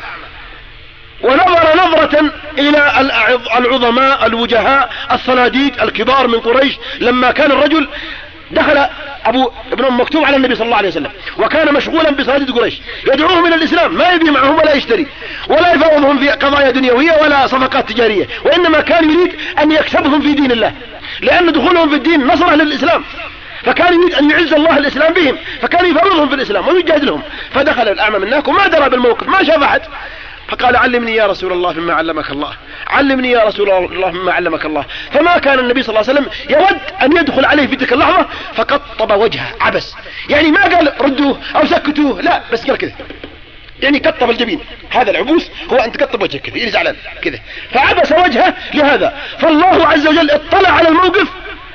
ونظر نظرة إلى العظماء الوجهاء الصناديد الكبار من قريش. لما كان الرجل دخل ابن أم مكتوم على النبي صلى الله عليه وسلم وكان مشغولا بصناديد قريش يدعوهم إلى الإسلام، ما يبي معهم ولا يشتري ولا يفاوضهم في قضايا دنيوية ولا صفقات تجارية، وإنما كان يريد أن يكسبهم في دين الله، لأن دخولهم في الدين نصرة للإسلام، فكان يريد أن يعز الله الإسلام بهم، فكان يفاوضهم في الإسلام ويجاهد لهم. فدخل الأعمى من هناك وما درى بالموقف، ما شاف أحد، فقال: علمني يا رسول الله مما علمك الله، علمني يا رسول الله مما علمك الله. فما كان النبي صلى الله عليه وسلم يود أن يدخل عليه في تلك اللحظة، فقطب وجهه عبس، يعني ما قال ردوه أو سكتوه، لا، بس قال كذا، يعني قطب الجبين. هذا العبوس هو أن تقطب وجهك كذا، يعني زعلان كذا، فعبس وجهه لهذا. فالله عز وجل اطلع على الموقف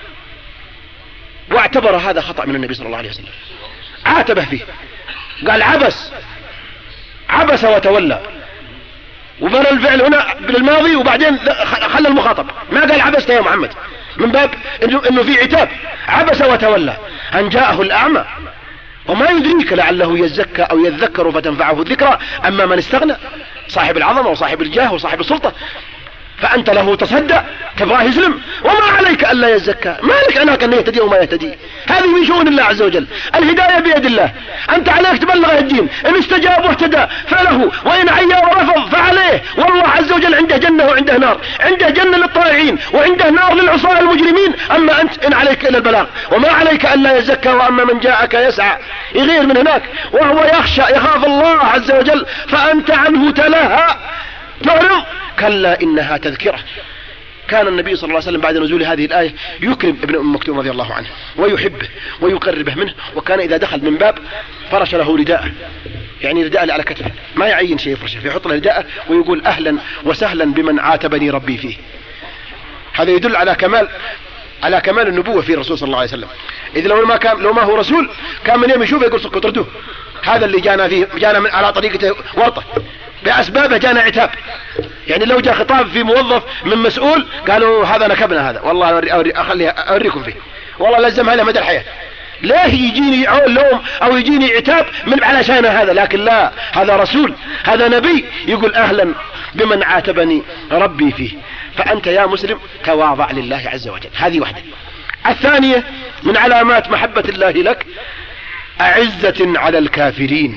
واعتبر هذا خطأ من النبي صلى الله عليه وسلم، عاتبه فيه، قال: عبس وتولى، وبنى الفعل هنا بالماضي وبعدين خلى المخاطب، ما قال عبست يا محمد، من باب انه في عتاب. عبس وتولى ان جاءه الاعمى وما يدريك لعله يزكى او يذكر فتنفعه الذكرى، اما من استغنى صاحب العظمه وصاحب الجاه وصاحب السلطه فأنت له تصدى تبغاه يسلم، وما عليك ألا يزكى، ما لك عناك أن يهتدي وما يهتدي، هذه من شؤون الله عز وجل، الهداية بيد الله، أنت عليك تبلغ الدين، إن استجاب واهتدى فله، وإن عيا ورفض فعليه، والله عز وجل عنده جنة وعنده نار، عنده جنة للطائعين وعنده نار للعصاة المجرمين، أما أنت إن عليك إلى البلاغ وما عليك ألا يزكى، وأما من جاءك يسعى يغير من هناك وهو يخشى يخاف الله عز وجل فأنت عنه تلهى تعرض، كلا إنها تذكرة. كان النبي صلى الله عليه وسلم بعد نزول هذه الآية يكرم ابن أم مكتوم رضي الله عنه ويحبه ويقربه منه، وكان إذا دخل من باب فرش له رداءه، يعني رداء على كتفه، ما يعين شيء يفرشه، يحط له رداءه ويقول أهلا وسهلا بمن عاتبني ربي فيه. هذا يدل على كمال النبوة في الرسول صلى الله عليه وسلم. إذ لو ما هو رسول كان من يوم يشوفه يقول سكت ردوه، هذا اللي جانا فيه جانا على طريقته ورطة بأسبابه، جانا عتاب. يعني لو جاء خطاب في موظف من مسؤول قالوا هذا نكبنا، هذا والله أوريكم فيه، والله لزمها له مدى الحياة. ليه يجيني لوم أو يجيني عتاب من علشان هذا؟ لكن لا، هذا رسول، هذا نبي، يقول أهلا بمن عاتبني ربي فيه. فأنت يا مسلم تواضع لله عز وجل، هذه واحدة. الثانية من علامات محبة الله لك أعزة على الكافرين.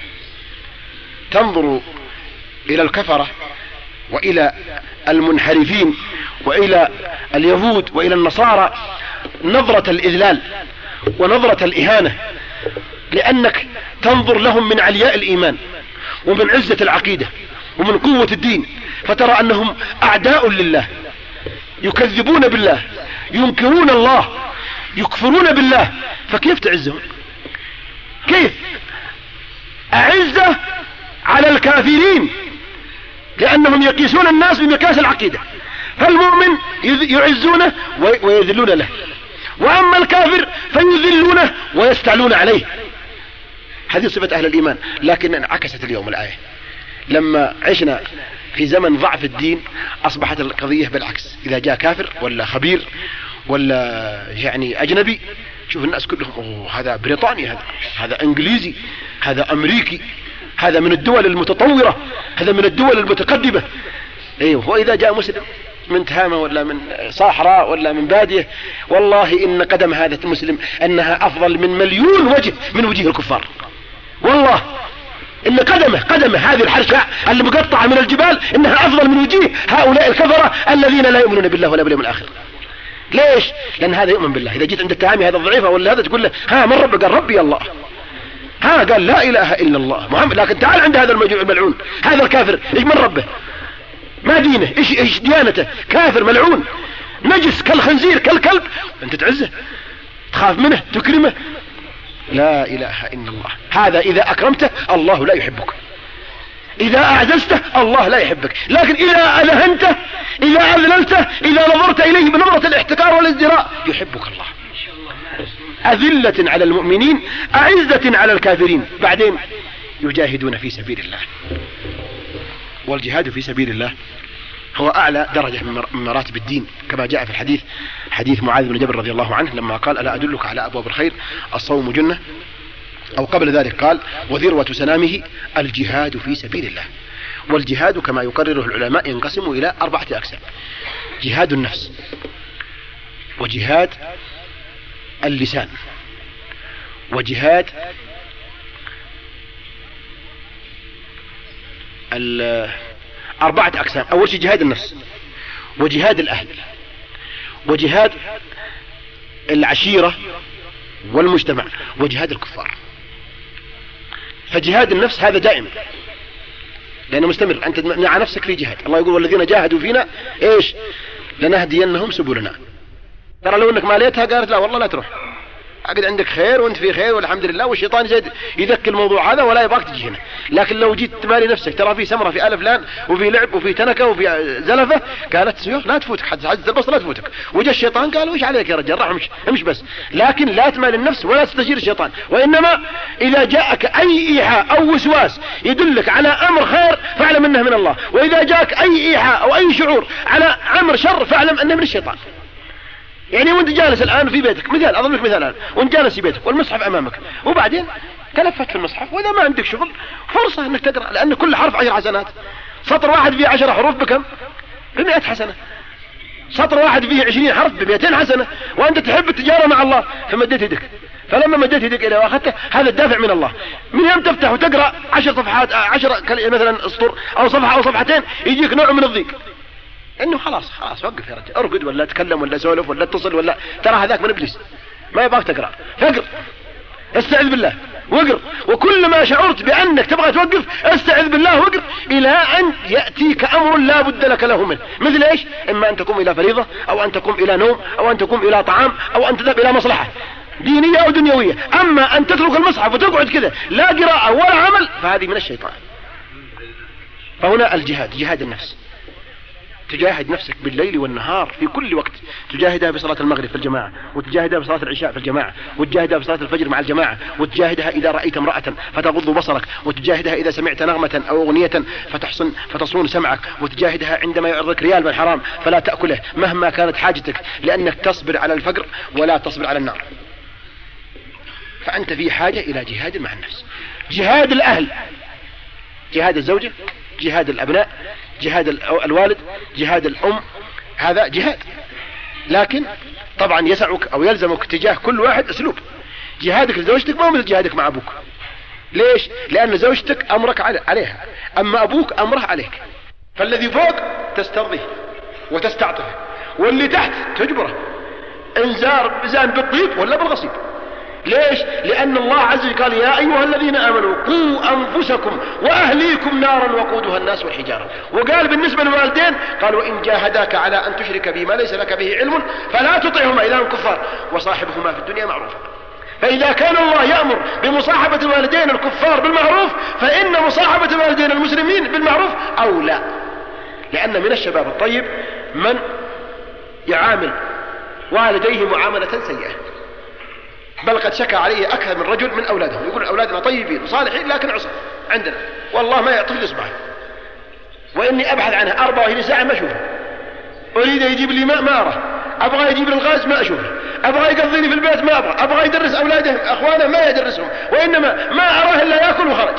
تنظر إلى الكفرة وإلى المنحرفين وإلى اليهود وإلى النصارى نظرة الإذلال ونظرة الإهانة، لأنك تنظر لهم من علياء الإيمان ومن عزة العقيدة ومن قوة الدين، فترى أنهم أعداء لله، يكذبون بالله، ينكرون الله، يكفرون بالله، فكيف تعزهم؟ كيف؟ أعزة على الكافرين، لأنهم يقيسون الناس بمقياس العقيدة، فالمؤمن يعزونه ويذلون له، وأما الكافر فيذلونه ويستعلون عليه. هذه صفة أهل الإيمان. لكن انعكست اليوم الآية، لما عشنا في زمن ضعف الدين أصبحت القضية بالعكس، إذا جاء كافر ولا خبير ولا يعني أجنبي شوف الناس كلهم هذا بريطاني، هذا إنجليزي، هذا أمريكي، هذا من الدول المتطورة، هذا من الدول المتقدمة. ايوه، واذا جاء مسلم من تهامة ولا من صحراء ولا من بادية، والله ان قدم هذا المسلم انها افضل من مليون وجه من وجيه الكفار. والله ان قدمه هذه الحرشة اللي مقطعة من الجبال انها افضل من وجيه هؤلاء الكفرة الذين لا يؤمنون بالله ولا باليوم الاخر. ليش؟ لان هذا يؤمن بالله. اذا جيت عند التهامي هذا الضعيفة ولا هذا تقول له ها من ربك؟ قال ربي الله. قال لا اله الا الله محمد. لكن تعال عند هذا الملعون، هذا الكافر، ايش من ربه؟ ما دينه، ايش ديانته؟ كافر ملعون نجس كالخنزير كالكلب، انت تعزه تخاف منه تكرمه؟ لا اله الا الله. هذا اذا اكرمته الله لا يحبك، اذا اعززته الله لا يحبك. لكن اذا اذهنته، اذا اذللته، اذا نظرت اليه بنظرة الاحتكار والازدراء يحبك الله. أذلة على المؤمنين أعزة على الكافرين. بعدين يجاهدون في سبيل الله، والجهاد في سبيل الله هو أعلى درجة من مراتب الدين، كما جاء في الحديث، حديث معاذ بن جبل رضي الله عنه لما قال ألا أدلك على أبواب الخير؟ الصوم جنة، أو قبل ذلك قال وذروة سنامه الجهاد في سبيل الله. والجهاد كما يقرره العلماء ينقسم إلى 4 أقسام: جهاد النفس، وجهاد اللسان، وجهاد 4 أقسام. أول شيء جهاد النفس، وجهاد الأهل، وجهاد العشيرة والمجتمع، وجهاد الكفار. فجهاد النفس هذا دائم لأنه مستمر، أنت مع نفسك في جهاد. الله يقول والذين جاهدوا فينا إيش لنهدينهم سبلنا. ترى لو انك ماليتها قالت لا والله لا تروح، اقعد عندك خير وانت في خير والحمد لله، والشيطان زيد يذكر الموضوع هذا ولا يبغاك تجي هنا. لكن لو جيت تمالي نفسك ترى في سمرة في فلان وفي لعب وفي تنكة وفي زلفة، قالت لا تفوتك حد البص لا تفوتك. وجاء الشيطان قال وش عليك يا رجال، راح امش بس. لكن لا تمال النفس ولا تستشير الشيطان، وانما اذا جاءك اي ايحاء او وسواس يدلك على امر خير فاعلم انه من الله، واذا جاءك اي ايحاء او اي شعور على امر شر فاعلم انه من الشيطان. يعني وانت جالس الآن في بيتك، مثال أضرب لك مثال الآن، وانت جالس في بيتك والمصحف أمامك، وبعدين تلفت في المصحف، وإذا ما عندك شغل فرصة أنك تقرأ، لأن كل حرف 10 حسنات. سطر واحد فيه 10 حروف بكم؟ ب100 حسنة، سطر واحد فيه 20 حرف ب200 حسنة، وأنت تحب التجارة مع الله فمديت يدك، فلما مديت يدك إليه وأخذته هذا الدافع من الله. من يوم تفتح وتقرأ 10 صفحات 10 مثلا اسطر أو صفحة أو صفحتين يجيك نوع من الضيق، إنه خلاص وقف يا رجل، ارقد ولا تكلم ولا سولف ولا اتصل ولا، ترى هذاك من إبليس ما يبغاك تقرأ، فاقرأ استعذ بالله واقرأ، وكل ما شعرت بأنك تبغى توقف استعذ بالله واقرأ إلى أن يأتيك أمر لا بد لك له منه. مثل إيش؟ إما أن تقوم إلى فريضة، أو أن تقوم إلى نوم، أو أن تقوم إلى طعام، أو أن تذهب إلى مصلحة دينية أو دنيوية. أما أن تترك المصحف وتقعد كذا لا قراءة ولا عمل فهذه من الشيطان. فهنا الجهاد، جهاد النفس، تجاهد نفسك بالليل والنهار في كل وقت، تجاهدها بصلاة المغرب في الجماعة، وتجاهدها بصلاة العشاء في الجماعة، وتجاهدها بصلاة الفجر مع الجماعة، وتجاهدها إذا رأيت امرأة فتغض بصرك، وتجاهدها إذا سمعت نغمة أو أغنية فتصون سمعك، وتجاهدها عندما يعرضك ريال من حرام فلا تأكله مهما كانت حاجتك، لأنك تصبر على الفقر ولا تصبر على النار. فأنت في حاجة إلى جهاد مع النفس، جهاد الأهل، جهاد الزوجة، جهاد الأبناء، جهاد الوالد، جهاد الأم، هذا جهاد. لكن طبعا يسعك أو يلزمك تجاه كل واحد أسلوب. جهادك لزوجتك ما هو مثل جهادك مع أبوك. ليش؟ لأن زوجتك أمرك عليها، أما أبوك أمره عليك. فالذي فوق تسترضيه وتستعطفه، واللي تحت تجبره، إنزان بالطيب ولا بالغصيب. ليش؟ لأن الله عز وجل قال يا أيها الذين آمنوا قوا أنفسكم وأهليكم نارا وقودها الناس والحجارة. وقال بالنسبة للوالدين قال وإن جاهداك على أن تشرك بي ما ليس لك به علم فلا تطعهما إذا هم كفار وصاحبهما في الدنيا معروفا. فإذا كان الله يأمر بمصاحبة الوالدين الكفار بالمعروف فإن مصاحبة الوالدين المسلمين بالمعروف أولى. لأن من الشباب الطيب من يعامل والديه معاملة سيئة، بل قد شكى عليه أكثر من رجل من أولادهم، يقول أولادنا طيبين وصالحين لكن عصر عندنا والله ما يعطي لي إصبعه، وإني أبحث عنها 24 ساعة ما أشوفه، أريد يجيب لي ماء ما أراه، أبغى يجيب لي الغاز ما أشوفه، أبغى يقضيني في البيت ما أبغى يدرس أولاده أخوانه ما يدرسهم، وإنما ما أراه إلا يأكل وخرج.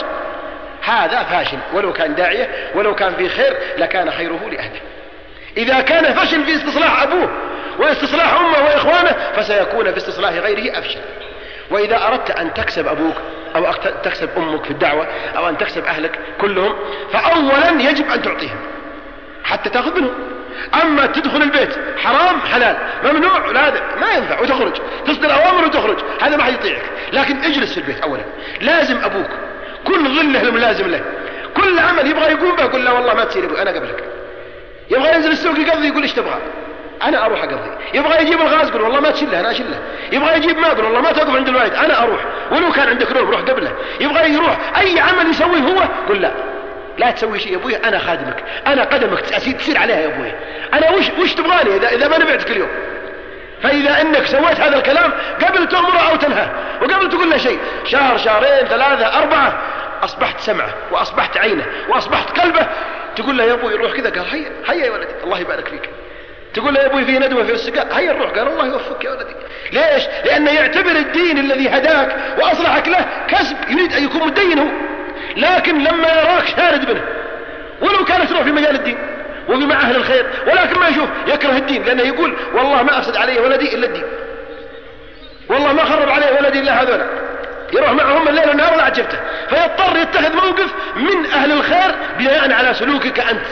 هذا فاشل، ولو كان داعية ولو كان في خير لكان خيره لأهله. إذا كان فشل في استصلاح أبوه واستصلاح أمه وإخوانه فسيكون في استصلاح غيره أفشل. وإذا أردت أن تكسب أبوك أو تكسب أمك في الدعوة أو أن تكسب أهلك كلهم فأولا يجب أن تعطيهم حتى تأخذ منهم. أما تدخل البيت حرام حلال ممنوع لا ما ينفع وتخرج تصدر أوامر وتخرج هذا ما حيطيعك. لكن اجلس في البيت أولا، لازم أبوك كل ظله الملازم له، كل عمل يبغى يقوم به قل لا والله ما تصير أبوي أنا قبلك. يبغى ينزل السوق يقضي يقول ايش تبغى انا اروح اقضي. يبغى يجيب الغاز قل والله ما تشله انا اشله. يبغى يجيب ماء قل والله ما توقف عند الوالد انا اروح، ولو كان عندك نوم روح قبله. يبغى يروح اي عمل يسويه هو قل لا تسوي شيء يا ابوي انا خادمك انا قدمك تسير عليها يا ابوي انا وش تبغاني اذا ما نبعتك اليوم. فاذا انك سويت هذا الكلام قبل تأمره او تنهاه وقبل تقول له شيء شهر شهرين 3 4 اصبحت سمعه واصبحت عينه واصبحت قلبه تقول له يا ابوي روح كذا قال هيا يا ولدي الله يبارك فيك. تقول له يا ابوي في ندوه في السقاء هيا نروح قال الله يوفقك يا ولدي. ليش؟ لانه يعتبر الدين الذي هداك واصلحك له كسب يريد ان يكون متدين هو. لكن لما يراك شارد منه ولو كان تروح في مجال الدين وفي مع اهل الخير ولكن ما يشوف يكره الدين لانه يقول والله ما افسد علي ولدي الا الدين والله ما خرب علي ولدي الا هذولا. يروح معهم الليل والنهار ولا عجبته فيضطر يتخذ موقف من أهل الخير بناء على سلوكك أنت.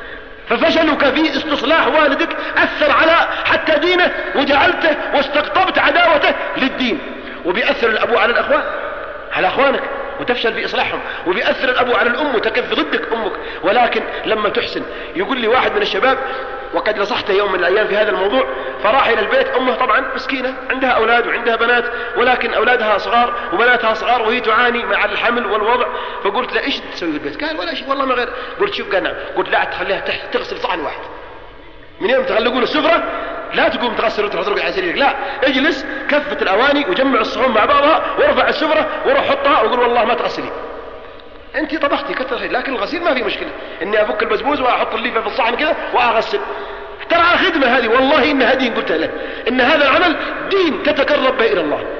ففشلك في استصلاح والدك أثر على حتى دينه وجعلته واستقطبت عداوته للدين. وبيأثر الأبو على الأخوان على أخوانك وتفشل في إصلاحهم، وبيأثر الأبو على الأم وتكف ضدك أمك. ولكن لما تحسن يقول لي واحد من الشباب وقد نصحته يوم من الأيام في هذا الموضوع فراح إلى البيت أمه طبعا مسكينة عندها أولاد وعندها بنات ولكن أولادها صغار وبناتها صغار وهي تعاني مع الحمل والوضع. فقلت له إيش تسوي في البيت؟ قال ولا شيء والله ما غير. قلت شوف قال نعم. قلت لا تخليها تغسل صحن واحد من يوم تغلقون السفرة لا تقوم تغسل وتروح ترقع على سريرك، لا اجلس كفة الأواني وجمع الصحون مع بعضها وارفع السفرة وروح حطها وقول والله ما تغسلي انت طبختي كثر خير. لكن الغسيل ما في مشكلة اني افك البسبوس واحط الليفة في الصحن كذا واغسل ترى خدمة هذه والله انها دين. قلت له ان هذا العمل دين تتقرب به الى الله.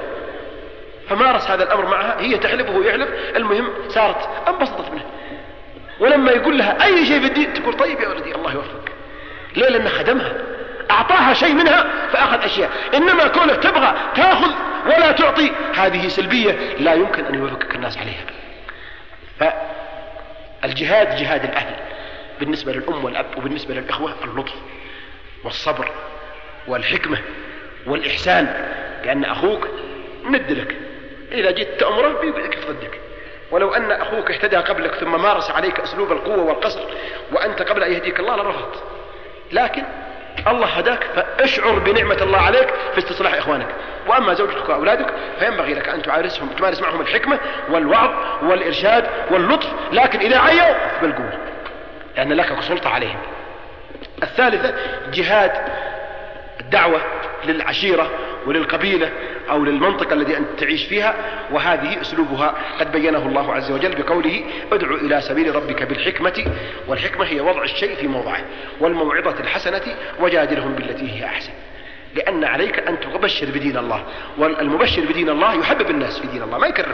فمارس هذا الامر معها هي تحلف وهو يحلف. المهم صارت انبسطت منه ولما يقول لها اي شيء في الدين تقول طيب يا ولدي الله يوفقك ليه؟ لأنه خدمها، أعطاها شيء منها فأخذ أشياء. إنما كونك تبغى تأخذ ولا تعطي، هذه سلبية لا يمكن أن يوافقك الناس عليها. فالجهاد جهاد الأهل بالنسبة للأم والأب، وبالنسبة للإخوة اللطف والصبر والحكمة والإحسان، لأن أخوك ند لك، إذا جيت تأمره بيكف ضدك. ولو أن أخوك اهتدى قبلك ثم مارس عليك أسلوب القوة والقصر وأنت قبل أن يهديك الله لرفضت، لكن الله هداك فاشعر بنعمة الله عليك في استصلاح إخوانك. وأما زوجتك وأولادك فينبغي لك أن تمارس معهم الحكمة والوعظ والإرشاد واللطف، لكن إذا عيوا بالقوة لأن لك سلطة عليهم. الثالثة جهاد الدعوة للعشيرة وللقبيلة أو للمنطقة التي أنت تعيش فيها، وهذه أسلوبها قد بينه الله عز وجل بقوله ادعو إلى سبيل ربك بالحكمة، والحكمة هي وضع الشيء في موضعه، والموعظة الحسنة وجادلهم بالتي هي أحسن. لأن عليك أن تبشر بدين الله، والمبشر بدين الله يحبب الناس في دين الله، ما يكرههم،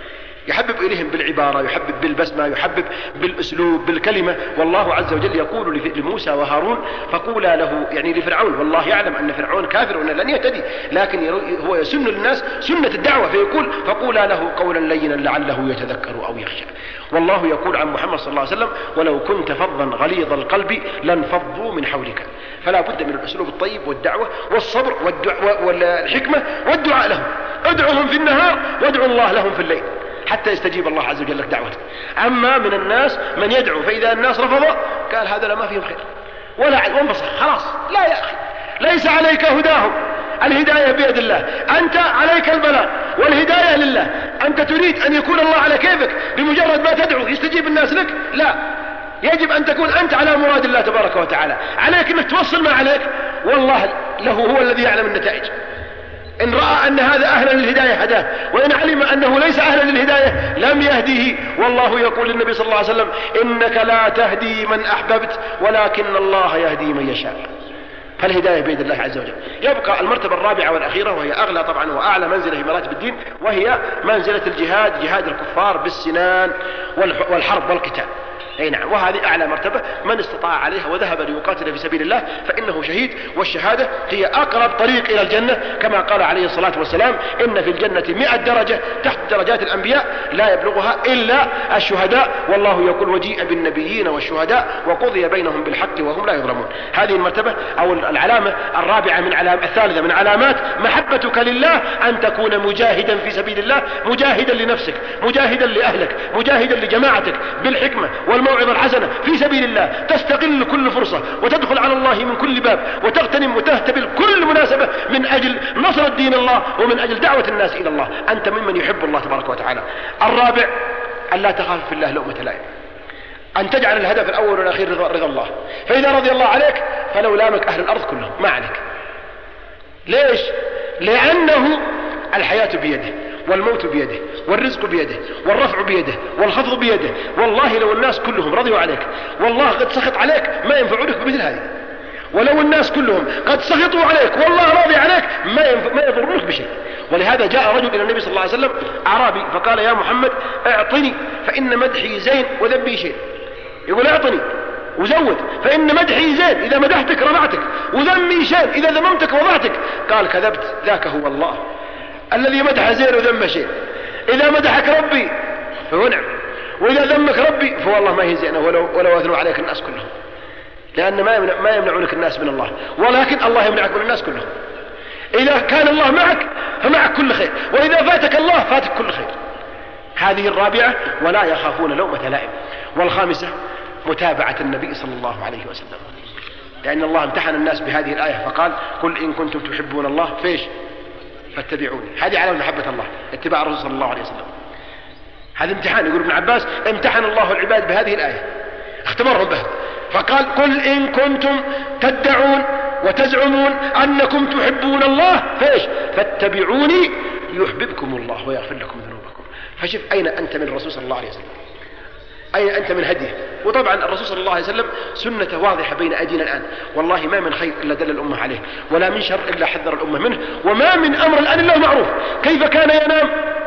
يحبب إليهم بالعبارة، يحبب بالبسمة، يحبب بالأسلوب، بالكلمة. والله عز وجل يقول لموسى وهارون فقولا له، يعني لفرعون، والله يعلم أن فرعون كافر وأنه لن يهتدي، لكن هو يسن للناس سنة الدعوة، فيقول فقولا له قولا لينا لعله يتذكر أو يخشى. والله يقول عن محمد صلى الله عليه وسلم ولو كنت فظا غليظ القلب لانفضوا من حولك. فلا بد من الأسلوب الطيب والدعوة والصبر والحكمة والدعاء لهم. ادعوهم في النهار وادعوا الله لهم في الليل حتى يستجيب الله عز وجل لك دعوتك. أما من الناس من يدعو فإذا الناس رفضوا قال هذا ما فيهم خير ولا وانبسط خلاص. لا يا أخي، ليس عليك هداهم، الهداية بيد الله، أنت عليك البلاغ والهداية لله. أنت تريد أن يكون الله على كيفك بمجرد ما تدعو يستجيب الناس لك؟ لا، يجب أن تكون أنت على مراد الله تبارك وتعالى. عليك أنك توصل ما عليك، والله له هو الذي يعلم النتائج. إن رأى أن هذا أهلا للهداية هداه، وإن علم أنه ليس أهلا للهداية لم يهديه. والله يقول للنبي صلى الله عليه وسلم إنك لا تهدي من أحببت ولكن الله يهدي من يشاء. فالهداية بيد الله عز وجل. يبقى المرتبة الرابعة والأخيرة، وهي أغلى طبعا وأعلى منزلة في مراتب الدين، وهي منزلة الجهاد، جهاد الكفار بالسنان والحرب والقتال. أي نعم، وهذه أعلى مرتبة. من استطاع عليها وذهب ليقاتل في سبيل الله فإنه شهيد. والشهادة هي أقرب طريق إلى الجنة، كما قال عليه الصلاة والسلام إن في الجنة 100 درجة تحت درجات الأنبياء لا يبلغها إلا الشهداء. والله يقول وجيء بالنبيين والشهداء وقضي بينهم بالحق وهم لا يظلمون. هذه المرتبة أو العلامة الرابعة الثالثة من علامات محبتك لله أن تكون مجاهدا في سبيل الله، مجاهدا لنفسك، مجاهدا لأهلك، مجاهدا لجماعتك بالحكمة والموعظة الحسنة في سبيل الله. تستغل كل فرصة وتدخل على الله من كل باب وتغتنم وتهتبل كل مناسبة من أجل نصر الدين الله ومن أجل دعوة الناس إلى الله. أنت ممن يحب الله تبارك وتعالى. الرابع أن لا تخاف في الله لومة لائم، أن تجعل الهدف الأول والأخير رضا الله. فإذا رضي الله عليك فلو لامك أهل الأرض كلهم ما عليك. ليش؟ لأنه الحياة بيده والموت بيده والرزق بيده والرفع بيده والخفض بيده. والله لو الناس كلهم رضيوا عليك والله قد سخط عليك ما ينفعونك بمثل هذه. ولو الناس كلهم قد سخطوا عليك والله راضي عليك ما يضرونك بشيء. ولهذا جاء رجل إلى النبي صلى الله عليه وسلم أعرابي فقال يا محمد اعطني فإن مدحي زين وذنبي شيء. يقول اعطني وزود، فإن مدحي زين إذا مدحتك رفعتك، وذمي شيء إذا ذممتك وضعتك. قال كذبت، ذاك هو الله الذي مدح زين وذم شيء. إذا مدحك ربي فهو نعم، وإذا ذمك ربي فوالله ما هي زينة ولو أثنوا عليك الناس كلهم. لأن ما يمنعونك الناس من الله، ولكن الله يمنعك من الناس كلهم. إذا كان الله معك فمعك كل خير، وإذا فاتك الله فاتك كل خير. هذه الرابعة ولا يخافون لومة لائم. والخامسة متابعة النبي صلى الله عليه وسلم، لأن الله امتحن الناس بهذه الآية فقال قل إن كنتم تحبون الله فيش فاتبعوني. هذه على محبة الله، اتباع الرسول صلى الله عليه وسلم. هذا امتحان. يقول ابن عباس امتحن الله العباد بهذه الآية، اختبرهم بها فقال قل إن كنتم تدعون وتزعمون أنكم تحبون الله فيش فاتبعوني يحببكم الله ويغفر لكم ذنوبكم. فشوف أين أنت من الرسول صلى الله عليه وسلم، أين أنت من هديه. وطبعا الرسول صلى الله عليه وسلم سنة واضحة بين أيدينا الآن. والله ما من خير إلا دل الأمة عليه، ولا من شر إلا حذر الأمة منه، وما من أمر الآن إلا معروف. كيف كان ينام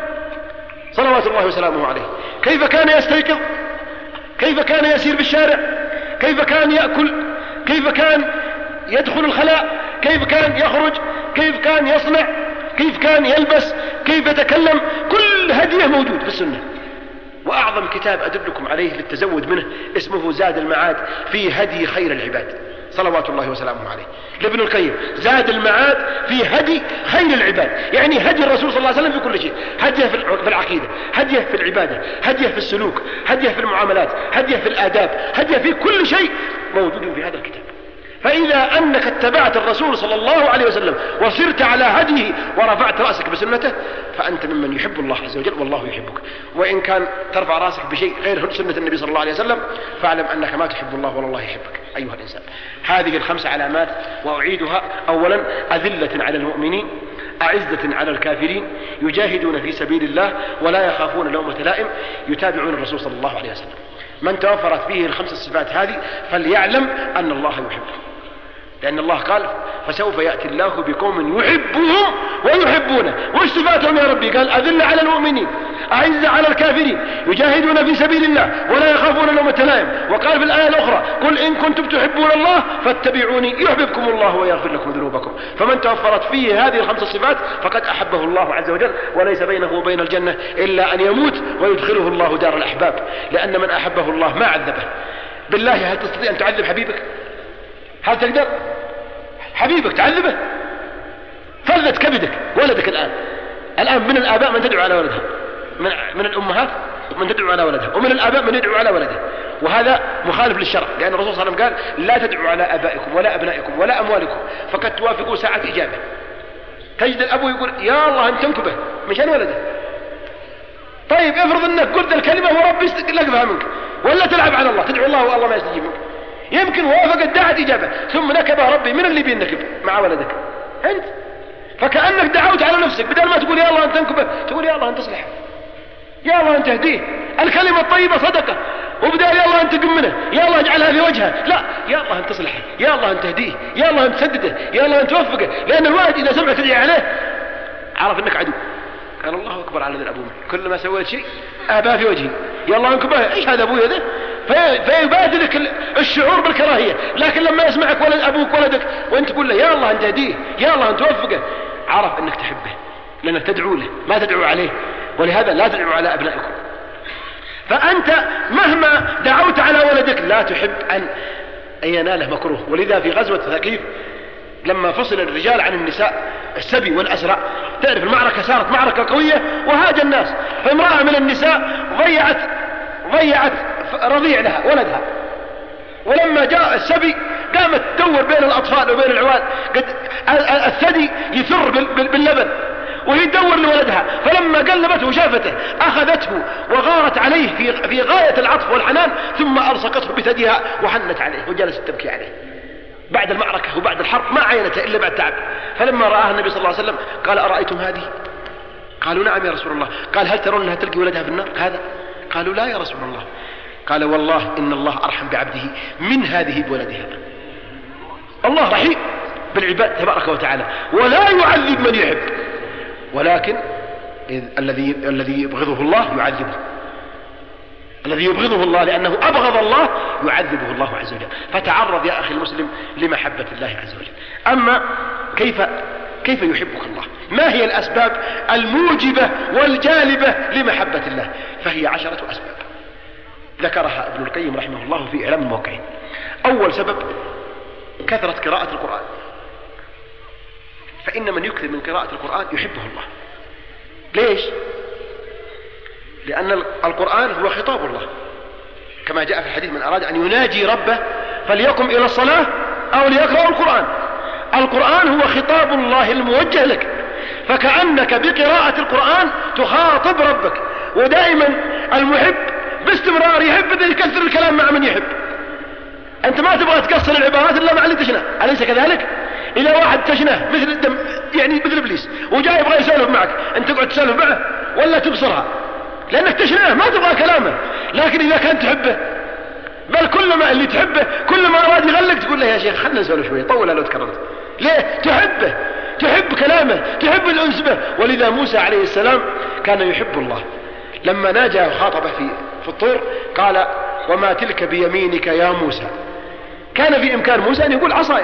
صلوات الله وسلامه عليه، كيف كان يستيقظ، كيف كان يسير بالشارع، كيف كان يأكل، كيف كان يدخل الخلاء، كيف كان يخرج، كيف كان يصنع، كيف كان يلبس، كيف يتكلم، كل هديه موجود في السنة. وأعظم كتاب أدلكم عليه للتزود منه اسمه زاد المعاد في هدي خير العباد صلوات الله وسلامه عليه لابن القيم. زاد المعاد في هدي خير العباد، يعني هدي الرسول صلى الله عليه وسلم في كل شيء، هديه في العقيدة، هديه في العبادة، هديه في السلوك، هديه في المعاملات، هديه في الآداب، هديه في كل شيء موجود في هذا الكتاب. فإذا أنك اتبعت الرسول صلى الله عليه وسلم وصرت على هديه ورفعت رأسك بسنته فأنت ممن يحب الله عز وجل والله يحبك. وإن كان ترفع رأسك بشيء غير سنة النبي صلى الله عليه وسلم فاعلم أنك ما تحب الله والله يحبك أيها الإنسان. هذه ال5 علامات وأعيدها. أولا أذلة على المؤمنين، أعزة على الكافرين، يجاهدون في سبيل الله ولا يخافون لومة لائم، يتابعون الرسول صلى الله عليه وسلم. من توفرت فيه ال5 الصفات هذه فليعلم أن الله يحبه، لأن الله قال فسوف يأتي الله بقوم يحبهم ويحبونه. وش صفاتهم يا ربي؟ قال أذلة على المؤمنين، أعزة على الكافرين، يجاهدون في سبيل الله ولا يخافون لومة لائم. وقال في الآية الأخرى قل إن كنتم تحبون الله فاتبعوني يحببكم الله ويغفر لكم ذنوبكم. فمن توفرت فيه هذه ال5 الصفات فقد أحبه الله عز وجل، وليس بينه وبين الجنة إلا أن يموت ويدخله الله دار الأحباب، لأن من أحبه الله ما عذبه. بالله هل تستطيع أن تعذب حبيبك؟ هل تقدر؟ حبيبك تعذبه؟ فلت كبدك ولدك الآن من الآباء من تدعو على ولدها، من الأمهات من تدعو على ولدها، ومن الآباء من يدعو على ولده، وهذا مخالف للشرع، لأن الرسول صلى الله عليه وسلم قال لا تدعوا على آبائكم ولا أبنائكم ولا أموالكم فقد توافقوا ساعة إجابة. تجد الأبو يقول يا الله أن تنكبه مشان ولده. طيب افرض أنك قلت الكلمة وربي يستقلقها منك، ولا تلعب على الله تدعو الله والله ما يستجيب منك، يمكن وافقت دعت إجابة ثم نكبها ربي، من اللي بينكب مع ولدك؟ أنت. فكأنك دعوت على نفسك، بدل ما تقول يا الله أن تنكبه تقول يا الله أن تصلحه، يا الله أن تهديه. الكلمة الطيبة صدقة، وبدل يا الله أن تقمنه، يا الله اجعلها في وجهه، لا يا الله أن تصلحه، يا الله أن تهديه، يا الله أن تسدده، يا الله أن توفقه. لأن الواحد إذا سمع تدعي عليه عرف أنك عدو، قال الله أكبر على ذي الأبوه، كل ما سويت شيء أباه في وجهي، يا الله أنكبه، إيش هذا أبوي هذا؟ فيبادلك الشعور بالكراهية. لكن لما يسمعك ولد أبوك ولدك وأنت تقول له يا الله أن تهديه، يا الله أن توفقه، عرف أنك تحبه لأنك تدعو له ما تدعو عليه. ولهذا لا تدعو على أبنائكم. فأنت مهما دعوت على ولدك لا تحب أن يناله مكروه. ولذا في غزوة ثقيف لما فصل الرجال عن النساء السبي والأسرى، تعرف المعركة صارت معركة قوية وهاج الناس، فامرأة من النساء ضيعت رضيع لها ولدها، ولما جاء السبي قامت تدور بين الأطفال وبين العوال، قد الثدي يثر باللبن وهي تدور لولدها، فلما قلبته وشافته أخذته وغارت عليه في غاية العطف والحنان، ثم ألصقته بثديها وحنت عليه وجلست تبكي عليه. بعد المعركة وبعد الحرب ما عينته إلا بعد تعب. فلما رآها النبي صلى الله عليه وسلم قال أرأيتم هذه؟ قالوا نعم يا رسول الله. قال هل ترون أنها تلقي ولدها في النار هذا؟ قالوا لا يا رسول الله. قال والله إن الله أرحم بعبده من هذه بولدها. الله رحيم بالعباد تبارك وتعالى ولا يعذب من يحب، ولكن الذي يبغضه الله يعذبه، الذي يبغضه الله لأنه أبغض الله يعذبه الله عز وجل. فتعرض يا أخي المسلم لمحبة الله عز وجل. أما كيف يحبك الله؟ ما هي الأسباب الموجبة والجالبة لمحبة الله؟ فهي 10 أسباب ذكرها ابن القيم رحمه الله في إعلام الموقعين. أول سبب كثرة قراءة القرآن، فإن من يكثر من قراءة القرآن يحبه الله. ليش؟ لأن القرآن هو خطاب الله، كما جاء في الحديث من أراد أن يناجي ربه فليقم إلى الصلاة أو ليقرأ القرآن. القرآن هو خطاب الله الموجه لك، فكأنك بقراءة القرآن تخاطب ربك. ودائما المحب باستمرار يحب أن يكثر الكلام مع من يحب. أنت ما تبغى تكسر العبارات إلا مع اللي تشنه، أليس كذلك؟ إذا واحد تشنه مثل الدم يعني مثل إبليس وجاي يبغى يسولف معك، أنت تقعد تسولف معه ولا تبصرها؟ لأنك تشنه ما تبغى كلامه. لكن إذا كان تحبه، بل كلما اللي تحبه كلما أراد يغلق تقول له يا شيخ خلنا نسولف شوية، طول لو تكرمت. ليه؟ تحبه، تحب كلامه، تحب الأنس به. ولذا موسى عليه السلام كان يحب الله. لما ناجى وخاطبه في الطور قال وما تلك بيمينك يا موسى. كان في إمكان موسى أن يقول عصاي،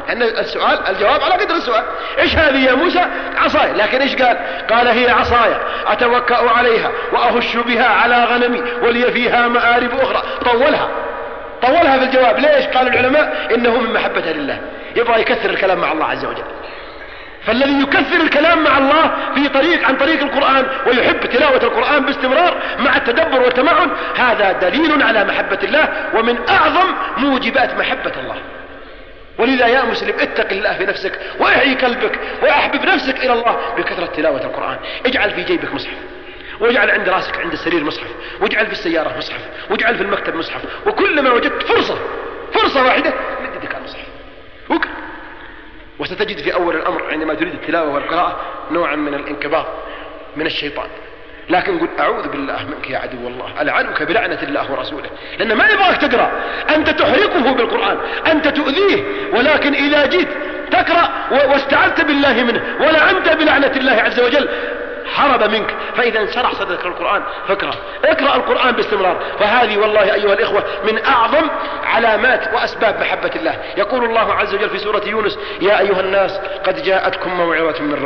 لأن الجواب على قدر السؤال. إيش هذه يا موسى؟ عصاي. لكن إيش قال هي عصاي أتوكأ عليها وأهش بها على غنمي ولي فيها مآرب أخرى. طولها في الجواب. ليش؟ قال العلماء إنه من محبة لله، يبغى يكثر الكلام مع الله عز وجل. فالذي يكثر الكلام مع الله عن طريق القرآن ويحب تلاوة القرآن باستمرار مع التدبر والتمعن، هذا دليل على محبة الله ومن أعظم موجبات محبة الله. ولذا يا مسلم اتق الله في نفسك واحيي قلبك واحبب نفسك إلى الله بكثرة تلاوة القرآن. اجعل في جيبك مصحف، واجعل عند راسك عند السرير مصحف، واجعل في السيارة مصحف، واجعل في المكتب مصحف، وكلما وجدت فرصة واحدة مد يدك على المصحف وقرأ. وستجد في أول الأمر عندما تريد التلاوة والقراءة نوعا من الانكباط من الشيطان، لكن قل أعوذ بالله منك يا عدو الله، ألعنك بلعنة الله ورسوله، لأن ما يبغاك تقرأ، أنت تحرقه بالقرآن، أنت تؤذيه. ولكن إذا جيت تقرأ واستعذت بالله منه ولعنت بلعنة الله عز وجل حرب منك. فإذا انشرح صدرك القرآن اقرأ القرآن باستمرار. فهذه والله أيها الإخوة من أعظم علامات وأسباب محبة الله. يقول الله عز وجل في سورة يونس: يا أيها الناس قد جاءتكم موعظة من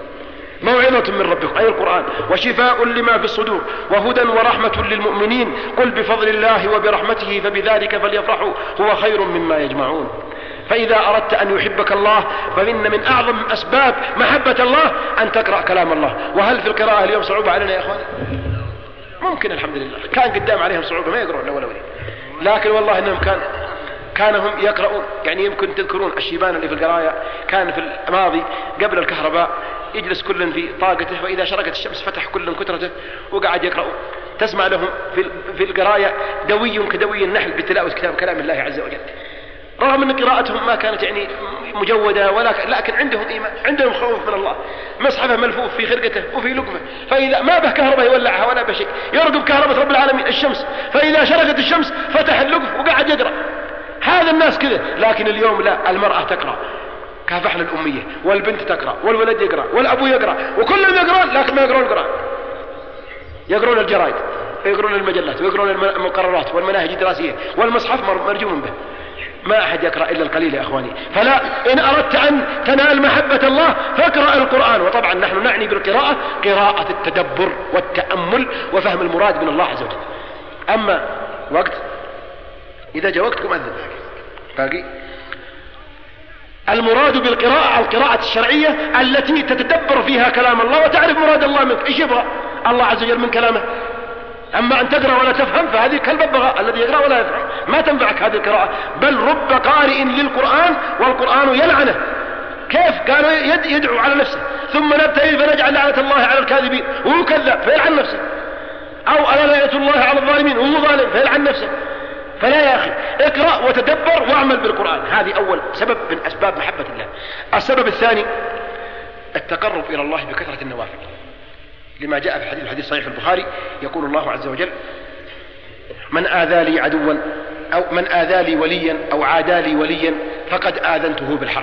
ربكم أي القرآن، وشفاء لما في الصدور وهدى ورحمة للمؤمنين، قل بفضل الله وبرحمته فبذلك فليفرحوا هو خير مما يجمعون. فإذا أردت أن يحبك الله فإن من أعظم أسباب محبة الله أن تقرأ كلام الله. وهل في القراءة اليوم صعوبة علينا يا أخواني؟ ممكن الحمد لله. كان قدام عليهم صعوبة ما يقرؤون ولا لكن والله إنهم كانوا هم يقرؤون. يعني يمكن تذكرون الشيبان اللي في القراية كان في الماضي قبل الكهرباء يجلس كل في طاقته، وإذا شرقت الشمس فتح كل كترته وقعد يقرؤون. تسمع لهم في القراية دوي كدوي النحل بتلاوة كلام الله عز وجل، رغم أن قراءتهم ما كانت يعني مجودة لكن عندهم إيمان، عندهم خوف من الله. مصحفه ملفوف في خرقته وفي لقمه، فإذا ما به كهرباء يولعها ولا بشيء، يرقب كهرباء رب العالمين الشمس، فإذا شرقت الشمس فتح اللقف وقعد يقرأ. هذا الناس كذا. لكن اليوم لا، المرأة تقرأ كافحنا الأمية، والبنت تقرأ، والولد يقرأ، والأبو يقرأ، وكلهم يقرأون، لكن ما يقرأون القرآن. يقرأون الجرائد ويقرأون المجلات ويقرأون المقررات والمناهج الدراسية، والمصحف مرجوم به. ما أحد يقرأ إلا القليل يا أخواني. فلا، إن أردت أن تنال محبة الله فاقرأ القرآن. وطبعا نحن نعني بالقراءة قراءة التدبر والتأمل وفهم المراد من الله عز وجل. أما وقت إذا جاء وقتكم أذن باقي. المراد بالقراءة القراءة الشرعية التي تتدبر فيها كلام الله وتعرف مراد الله منك، إيش يبغى الله عز وجل من كلامه. أما أن تقرأ ولا تفهم فهذه كالببغاء الذي يقرأ ولا يفهم، ما تنفعك هذه القراءة. بل رب قارئ للقرآن والقرآن يلعنه. كيف؟ قالوا يدعو على نفسه، ثم نبتهل فنجعل لعنة الله على الكاذبين وهو كذاب فيلعن نفسه، أو ألا لعنة الله على الظالمين وهو ظالم فيلعن نفسه. فلا يا أخي، اقرأ وتدبر واعمل بالقرآن. هذه أول سبب من أسباب محبة الله. السبب الثاني التقرب إلى الله بكثرة النوافل، لما جاء في الحديث صحيح البخاري يقول الله عز وجل: من آذى لي عدوا أو من آذى لي وليا أو عادى لي وليا فقد آذنته بالحرب،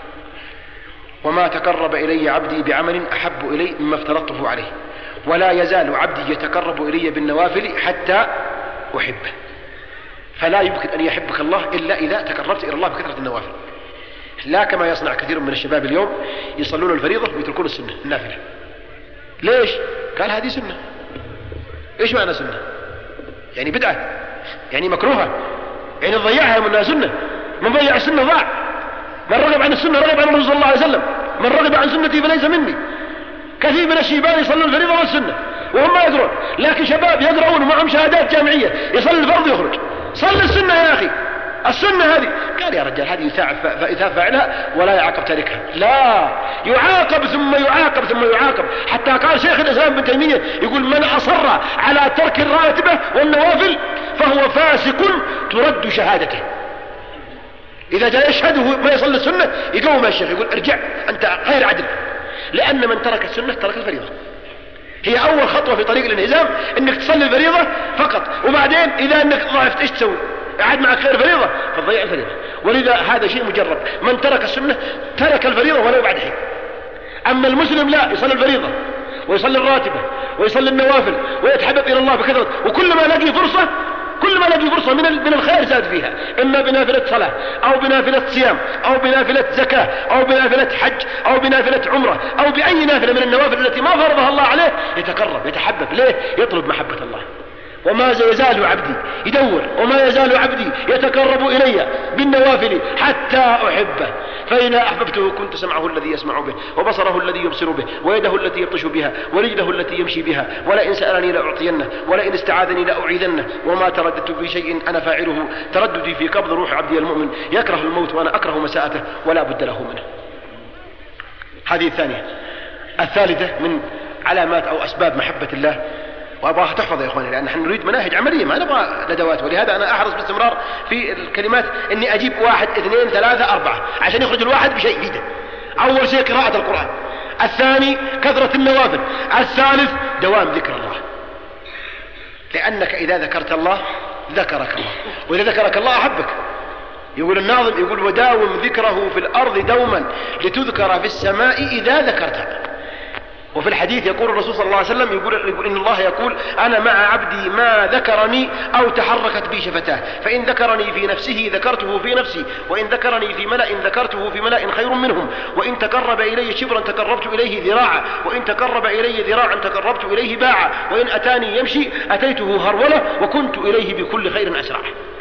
وما تقرب إلي عبدي بعمل أحب إلي مما افترضته عليه، ولا يزال عبدي يتقرب إلي بالنوافل حتى أحبه. فلا يمكن أن يحبك الله إلا إذا تقربت إلى الله بكثرة النوافل، لا كما يصنع كثير من الشباب اليوم يصلون الفريضة ويتركون السنة النافلة. ليش؟ قال هذه سنة. إيش معنى سنة؟ يعني بدعة، يعني مكروهة، يعني ضيعها منها سنة. من ضيع السنة ضاع. من رغب عن السنة رغب عن الرسول صلى الله عليه وسلم، من رغب عن سنتي فليس مني. كثير من الشيبان يصلون الفريضة والسنة وهم ما يقرون، لكن شباب يقرؤون ومعهم شهادات جامعية يصلي الفرض يخرج. صل السنة يا أخي، السنة هذه. قال يا رجال هذه يثاب فاعلها ولا يعاقب تاركها. لا، يعاقب ثم يعاقب ثم يعاقب. حتى قال شيخ الإسلام ابن تيمية يقول: من أصر على ترك الراتبة والنوافل فهو فاسق ترد شهادته. إذا جاء يشهده ما يصلي السنة يقوم الشيخ يقول: ارجع أنت غير عدل، لأن من ترك السنة ترك الفريضة. هي أول خطوة في طريق الانهزام إنك تصلي الفريضة فقط، وبعدين إذا إنك ضعفت إيش تسوي؟ قاعد معك غير فريضة فتضيع الفريضة. ولذا هذا شيء مجرب، من ترك السنة ترك الفريضة ولو بعد حين. أما المسلم لا، يصلي الفريضة ويصلي الراتبة ويصلي النوافل ويتحبب إلى الله بكثرة، وكل ما لقي فرصة كل ما لقي فرصة من الخير زاد فيها، إما بنافلة صلاة أو بنافلة صيام أو بنافلة زكاة أو بنافلة حج أو بنافلة عمرة أو بأي نافلة من النوافل التي ما فرضها الله عليه، يتقرب يتحبب. ليه؟ يطلب محبة الله. وما يزال عبدي يدور، وما يزال عبدي يتقرب إلي بالنوافل حتى أحبه، فإذا أحببته كنت سمعه الذي يسمع به وبصره الذي يبصر به ويده التي يبطش بها ورجله التي يمشي بها، ولئن سألني لأعطينه ولئن استعاذني لأعيذنه، وما ترددت في شيء أنا فاعله ترددي في قبض روح عبدي المؤمن، يكره الموت وأنا أكره مساءته ولا بد له منه. هذه الثانية. الثالثة من علامات أو أسباب محبة الله، وأبغاها تحفظ يا إخواني، لأن نحن نريد مناهج عملية ما نبغى ندوات، ولهذا أنا أحرص باستمرار في الكلمات إني أجيب 1 2 3 4 عشان يخرج الواحد بشيء جديد. أول شيء قراءة القرآن، الثاني كثرة النوافل، الثالث دوام ذكر الله، لأنك إذا ذكرت الله ذكرك الله، وإذا ذكرك الله أحبك. يقول الناظم يقول وداوم ذكره في الأرض دوما لتذكر في السماء إذا ذكرتها. وفي الحديث يقول الرسول صلى الله عليه وسلم يقول إن الله يقول أنا مع عبدي ما ذكرني أو تحركت بي شفتاه، فإن ذكرني في نفسه ذكرته في نفسي، وإن ذكرني في ملأ ذكرته في ملأ خير منهم، وإن تقرب إلي شبرا تقربت إليه ذراعا، وإن تقرب إلي ذراعا تقربت إليه باعا، وإن أتاني يمشي أتيته هرولة وكنت إليه بكل خير أسرع.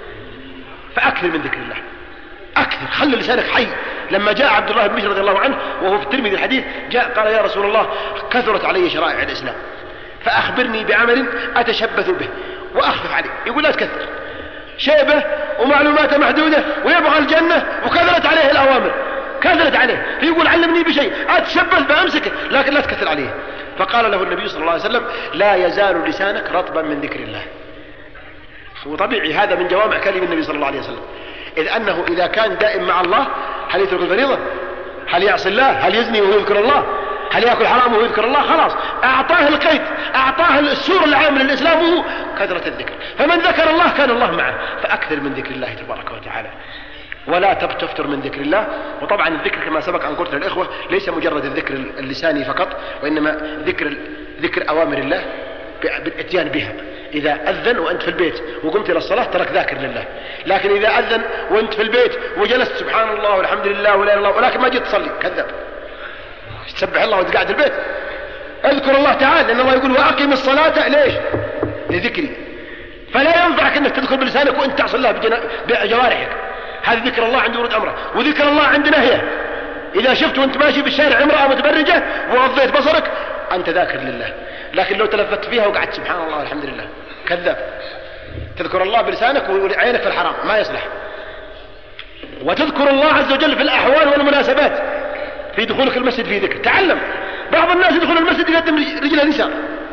فأكثر من ذكر الله، أكثر، خلي لسانك حي. لما جاء عبد الله بن بشر رضي الله عنه وهو في الترمذي الحديث جاء قال يا رسول الله كثرت علي شرائع الإسلام فأخبرني بعمل أتشبث به وأخفف عليه. يقول لا تكثر، شيبة ومعلومات محدودة ويبغى الجنة وكثرت عليه الأوامر، كثرت عليه، فيقول علمني بشيء أتشبث بأمسكه لكن لا تكثر عليه. فقال له النبي صلى الله عليه وسلم لا يزال لسانك رطبا من ذكر الله. وطبيعي هذا من جوامع كلم النبي صلى الله عليه وسلم، إذ أنه إذا كان دائم مع الله هل يترك الفريضة؟ هل يعصي الله؟ هل يزني وهو يذكر الله؟ هل يأكل حرام وهو يذكر الله؟ خلاص أعطاه القيد، أعطاه السور العام للإسلام وهو كثرة الذكر. فمن ذكر الله كان الله معه. فأكثر من ذكر الله تبارك وتعالى ولا تفتر من ذكر الله. وطبعا الذكر كما سبق أن قلت للإخوة ليس مجرد الذكر اللساني فقط، وإنما ذكر أوامر الله بالاتيان بها. إذا أذن وأنت في البيت وقمت إلى الصلاة ترك ذاكر لله، لكن إذا أذن وأنت في البيت وجلست سبحان الله والحمد لله ولا إله إلا الله ولكن ما جيت تصلي كذاب. تسبح الله وأنت قاعد في البيت، اذكر الله تعالى، لأن الله يقول وأقم الصلاة ليش؟ لذكري. فلا ينفعك أنك تذكر بلسانك وأنت تعصي الله بجوارحك. هذا ذكر الله عند ورود أمره. وذكر الله عند نهيه، إذا شفت وأنت ماشي بالشارع امرأة متبرجة وغضيت بصرك أنت ذاكر لله، لكن لو تلفت فيها وقعدت سبحان الله والحمد لله كذاب. تذكر الله بلسانك وعينك في الحرام ما يصلح. وتذكر الله عز وجل في الأحوال والمناسبات، في دخولك المسجد في ذكر. تعلم، بعض الناس يدخل المسجد يقدم رجله اليسار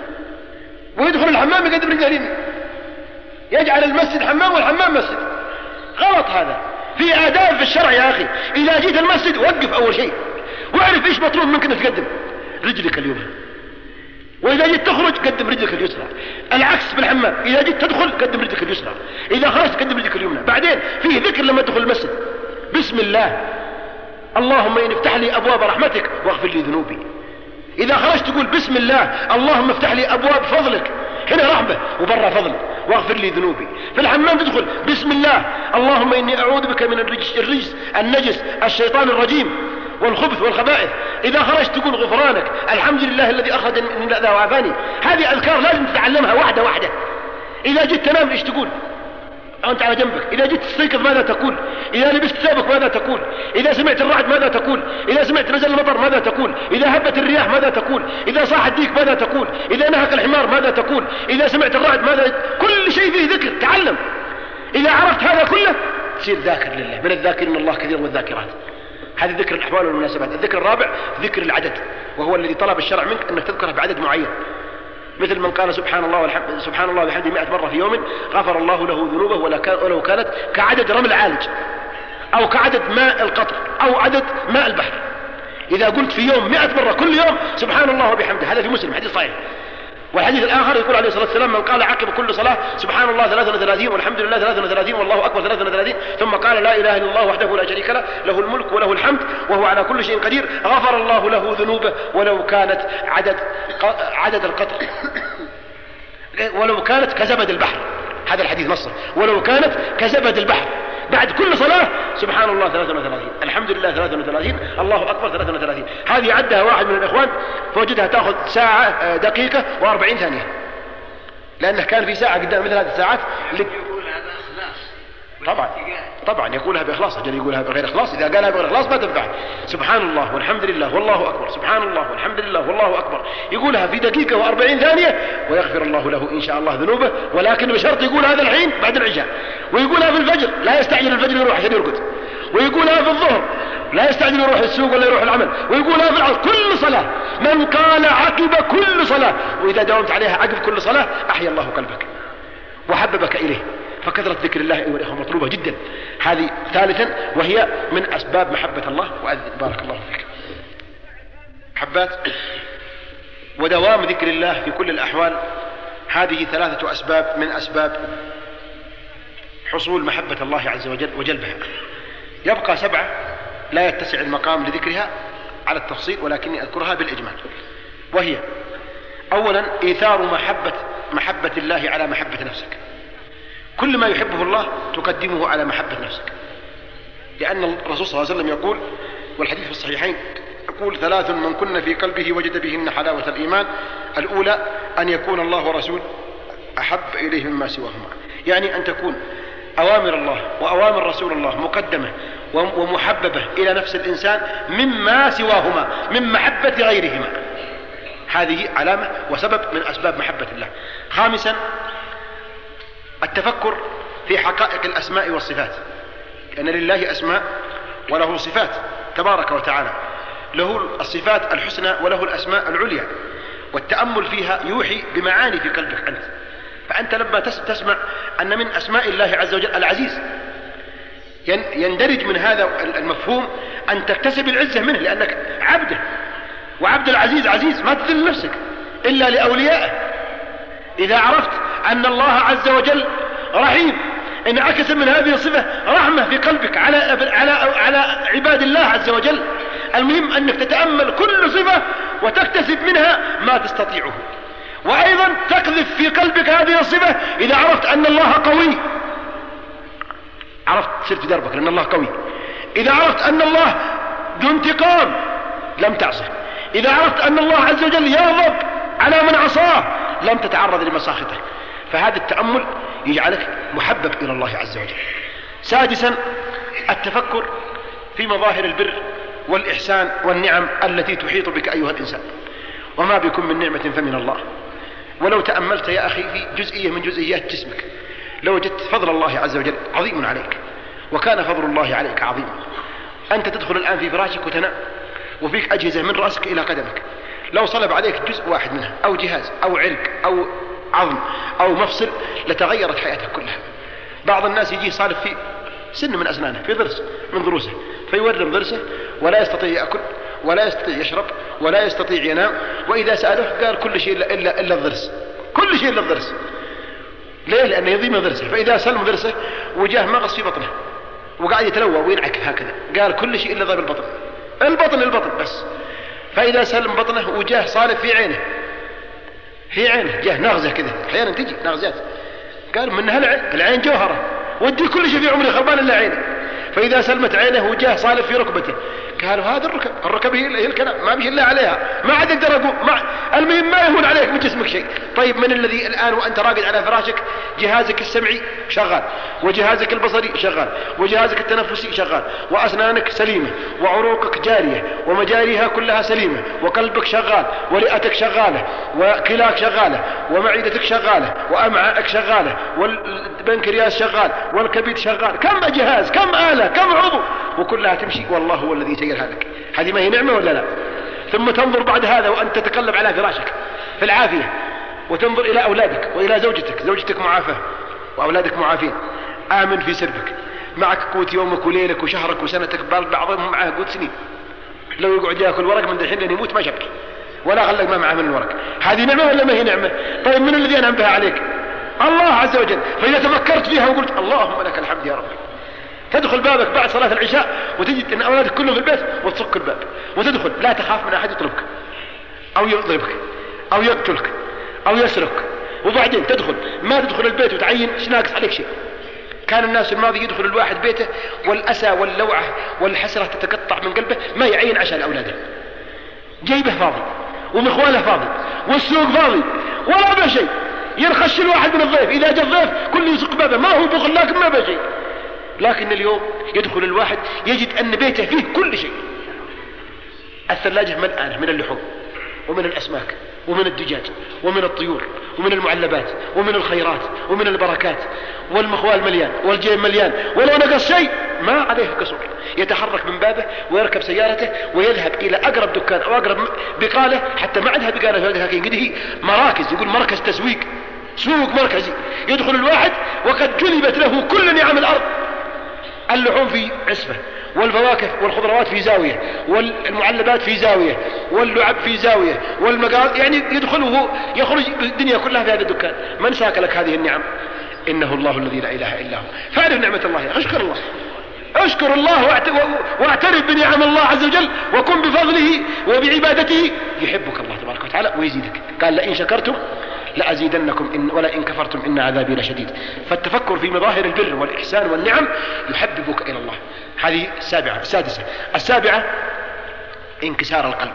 ويدخل الحمام يقدم رجله اليمين، يجعل المسجد حمام والحمام مسجد. غلط هذا، في آداب في الشرع يا أخي. إذا جيت المسجد وقف أول شيء واعرف إيش مطلوب منك أن تقدم رجلك اليمنى، وإذا جيت تخرج قدم رجلك اليسرى. العكس بالحمام، إذا جيت تدخل قدم رجلك اليسرى، إذا خرجت قدم رجلك اليمنى. بعدين فيه ذكر لما تدخل المسجد، بسم الله اللهم إن افتح لي أبواب رحمتك واغفر لي ذنوبي. إذا خرجت تقول بسم الله اللهم افتح لي أبواب فضلك، هنا رحمة وبرا فضل واغفر لي ذنوبي. في الحمام تدخل بسم الله اللهم إني أعوذ بك من الرجس النجس الشيطان الرجيم والخبث والخبائث. إذا خرجت تقول غفرانك الحمد لله الذي أخرج من الأذى وعافاني. هذه أذكار لازم تتعلمها واحدة واحدة. إذا جيت تنام إيش تقول أنت على جنبك؟ إذا جيت تستيقظ ماذا تقول؟ إذا لبست ثوبك ماذا تقول؟ إذا سمعت الرعد ماذا تقول؟ إذا سمعت نزل المطر ماذا تقول؟ إذا هبت الرياح ماذا تقول؟ إذا صاح الديك ماذا تقول؟ إذا نهك الحمار ماذا تقول؟ إذا سمعت الرعد ماذا؟ كل شيء فيه ذكر، تعلم. إذا عرفت هذا كله تصير ذاكر لله، من الذاكرين الله كثير والذاكرات. هذا ذكر الأحوال والمناسبات. الذكر الرابع ذكر العدد، وهو الذي طلب الشرع منك أنك تذكره بعدد معين، مثل من قال سبحان الله وبحمده 100 مرة في يوم غفر الله له ذنوبه ولو كانت كعدد رمل عالج أو كعدد ماء القطر أو عدد ماء البحر. إذا قلت في يوم 100 مرة كل يوم سبحان الله وبحمده، هذا في مسلم حديث صحيح. والحديث الآخر يقول عليه الصلاة والسلام من قال عقب كل صلاة سبحان الله 33 والحمد لله 33 والله أكبر 33 ثم قال لا إله إلا الله وحده لا شريك له له الملك وله الحمد وهو على كل شيء قدير غفر الله له ذنوبه ولو كانت عدد القطر ولو كانت كزبد البحر. هذا الحديث نصه، ولو كانت كزبد البحر. بعد كل صلاة سبحان الله 33، الحمد لله 33، الله أكبر 33. هذه عدها واحد من الإخوان فوجدها تأخذ ساعة دقيقة و40 ثانية، لأنه كان في ساعة قدام مثل هذه الساعات طبعا يقولها بإخلاص، أجل يقولها بغير إخلاص. إذا قالها بغير إخلاص ما تنفع. سبحان الله والحمد لله والله أكبر، سبحان الله والحمد لله والله أكبر، يقولها في دقيقة و40 ثانية ويغفر الله له إن شاء الله ذنوبه، ولكن بشرط يقول هذا الحين بعد العشاء، ويقولها في الفجر لا يستعجل الفجر يروح عشان يرقد، ويقولها في الظهر لا يستعجل يروح السوق ولا يروح العمل، ويقولها في العصر. كل صلاة من قال عقب كل صلاة، وإذا داومت عليها عقب كل صلاة أحيا الله قلبك وحببك إليه. فكثرة ذكر الله أيها الأخوة مطلوبة جدا. هذه ثالثا وهي من أسباب محبة الله. وأذن بارك الله فيك. حبات ودوام ذكر الله في كل الأحوال، هذه 3 أسباب من أسباب حصول محبة الله عز وجل وجلبها. يبقى 7 لا يتسع المقام لذكرها على التفصيل، ولكني أذكرها بالإجمال، وهي أولا إيثار محبة الله على محبة نفسك. كل ما يحبه الله تقدمه على محبة نفسك، لأن الرسول صلى الله عليه وسلم يقول، والحديث في الصحيحين يقول 3 من كن في قلبه وجد بهن حلاوة الإيمان. الأولى أن يكون الله ورسول أحب إليه مما سواهما، يعني أن تكون أوامر الله وأوامر رسول الله مقدمة ومحببة إلى نفس الإنسان مما سواهما من محبة غيرهما. هذه علامة وسبب من أسباب محبة الله. خامسا التفكر في حقائق الأسماء والصفات، لأن لله أسماء وله صفات تبارك وتعالى، له الصفات الحسنى وله الأسماء العليا، والتأمل فيها يوحي بمعاني في قلبك أنت. فأنت لما تسمع أن من أسماء الله عز وجل العزيز، يندرج من هذا المفهوم أن تكتسب العزة منه، لأنك عبده، وعبد العزيز عزيز ما تذل نفسك إلا لأوليائه. إذا عرفت أن الله عز وجل رحيم، انعكس من هذه الصفة رحمة في قلبك على عباد الله عز وجل. المهم أنك تتأمل كل صفة وتكتسب منها ما تستطيعه، وأيضا تقذف في قلبك هذه الصفة. إذا عرفت أن الله قوي، عرفت سرت دربك لأن الله قوي. إذا عرفت أن الله ذو انتقام لم تعصه. إذا عرفت أن الله عز وجل يغضب على من عصاه لم تتعرض لمساخطه. فهذا التأمل يجعلك محبب إلى الله عز وجل. سادسا التفكر في مظاهر البر والإحسان والنعم التي تحيط بك أيها الإنسان، وما بكم من نعمة فمن الله. ولو تأملت يا أخي في جزئية من جزئيات جسمك لوجدت فضل الله عز وجل عظيم عليك، وكان فضل الله عليك عظيما. أنت تدخل الآن في فراشك وتنام وفيك أجهزة من رأسك إلى قدمك، لو صلب عليك جزء واحد منها أو جهاز أو علق أو عظم أو مفصل لتغيرت حياتك كلها. بعض الناس يجي صالب في سن من أسنانه، في ضرس من ضروسه، فيورم ضرسه ولا يستطيع يأكل ولا يستطيع يشرب ولا يستطيع ينام، وإذا سأله قال كل شيء إلا الضرس، كل شيء إلا الضرس. ليه؟ لأنه يضيم ضرسه. فإذا سلم ضرسه وجاه مغص في بطنه وقاعد يتلوى وينعك هكذا، قال كل شيء إلا ضرب البطن، البطن بس. فإذا سلم بطنه وجاه صالب في عينه، جاه نغزة كذا، أحيانا تجي نغزات، قال منها العين جوهرة، ودي كل شيء في عمري خربان إلا عينه. فإذا سلمت عينه وجاه صالب في ركبته، قالوا هذا الركب هي الكلام، ما بيه إلا عليها، ما عاد يقدر أقوم. المهم ما يهون عليك من جسمك شيء. طيب من الذي الآن وأنت راقد على فراشك جهازك السمعي شغال، وجهازك البصري شغال، وجهازك التنفسي شغال، وأسنانك سليمة، وعروقك جارية ومجاريها كلها سليمة، وقلبك شغال، ورئتك شغالة، وكلاك شغالة، ومعدتك شغالة، وأمعائك شغالة، والبنكرياس شغال، والكبد شغال. كم جهاز، كم آلة، كم عضو، وكلها تمشي، والله هو الذي سيرها لك. هذه ما هي نعمة ولا لا؟ ثم تنظر بعد هذا وأنت تتقلب على فراشك في العافية، وتنظر إلى أولادك وإلى زوجتك معافاة وأولادك معافين، آمن في سربك، معك قوت يومك وليلك وشهرك وسنتك، بعضهم معه قوت سنين. لو يقعد يأكل ورق من الحين لين يموت ما شبك ولا غلق ما معه من الورق. هذه نعمة ولا ما هي نعمة؟ طيب من الذي أنعم بها عليك؟ الله عز وجل. فإذا تفكرت فيها وقلت اللهم لك الحمد يا رب، تدخل بابك بعد صلاة العشاء وتجد أن أولادك كلهم في البيت وتصك الباب وتدخل، لا تخاف من أحد يطلبك أو يضربك أو يقتلك أو يسرق وبعدين تدخل ما تدخل البيت وتعين ايش ناقص عليك شيء. كان الناس الماضي يدخل الواحد بيته والأسى واللوعة والحسرة تتقطع من قلبه ما يعين عشان أولاده، جيبه فاضي ومخواله فاضي والسوق فاضي ولا بشيء، ينخش الواحد من الضيف، إذا جاء الضيف كل يسق بابه، ما هو بخل لكن ما بشيء. لكن اليوم يدخل الواحد يجد أن بيته فيه كل شيء، الثلاجة ملآنة من اللحوم ومن الأسماك ومن الدجاج ومن الطيور ومن المعلبات ومن الخيرات ومن البركات، والمخوال مليان والجيب مليان، ولو نقص شيء ما عليه كسور، يتحرك من بابه ويركب سيارته ويذهب إلى أقرب دكان أو أقرب بقالة، حتى ما عندها بقالة قده مراكز، يقول مركز تسويق، سوق مركزي، يدخل الواحد وقد جلبت له كل نعم الأرض، اللحوم في عسفة والفواكه والخضروات في زاوية والمعلبات في زاوية واللعب في زاوية والمقال، يعني يدخله يخرج الدنيا كلها في هذا الدكان. من ساك لك هذه النعم؟ إنه الله الذي لا إله إلا هو. فاعرف نعمة الله، اشكر الله، اشكر الله واعترف بنعم الله عز وجل، وكن بفضله وبعبادته يحبك الله تبارك وتعالى ويزيدك. قال لئن شكرتم لأزيدنكم ولئن كفرتم إن عذابي لشديد. فالتفكر في مظاهر البر والإحسان والنعم يحببك إلى الله. هذه السادسة. السابعة انكسار القلب،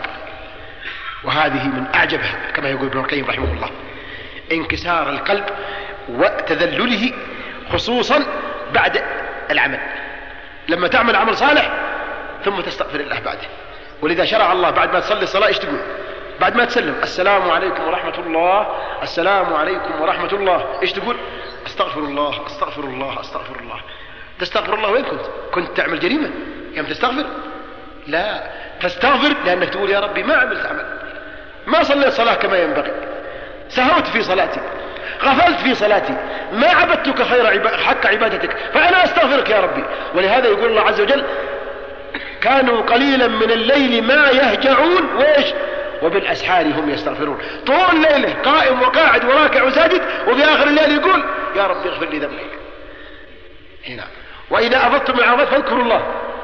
وهذه من أعجبها كما يقول ابن القيم رحمه الله، انكسار القلب وتذلله خصوصا بعد العمل، لما تعمل عمل صالح ثم تستغفر الله بعده. ولذا شرع الله بعد ما تصلي الصلاة ايش تقول؟ بعد ما تسلم السلام عليكم ورحمة الله، السلام عليكم ورحمة الله، ايش تقول؟ استغفر الله استغفر الله استغفر الله. تستغفر الله وين كنت تعمل جريمة يوم تستغفر؟ لا، تستغفر لأنك تقول يا ربي ما عملت عمل، ما صليت صلاة كما ينبغي، سهوت في صلاتي، غفلت في صلاتي، ما عبدتك حق عبادتك، فأنا أستغفرك يا ربي. ولهذا يقول الله عز وجل كانوا قليلا من الليل ما يهجعون وإيش وبالأسحار هم يستغفرون. طول الليل قائم وقاعد وراكع وساجد، وفي آخر الليل يقول يا ربي اغفر لي ذنبي. هنا وإذا أفضتم من عرفات فاذكروا الله،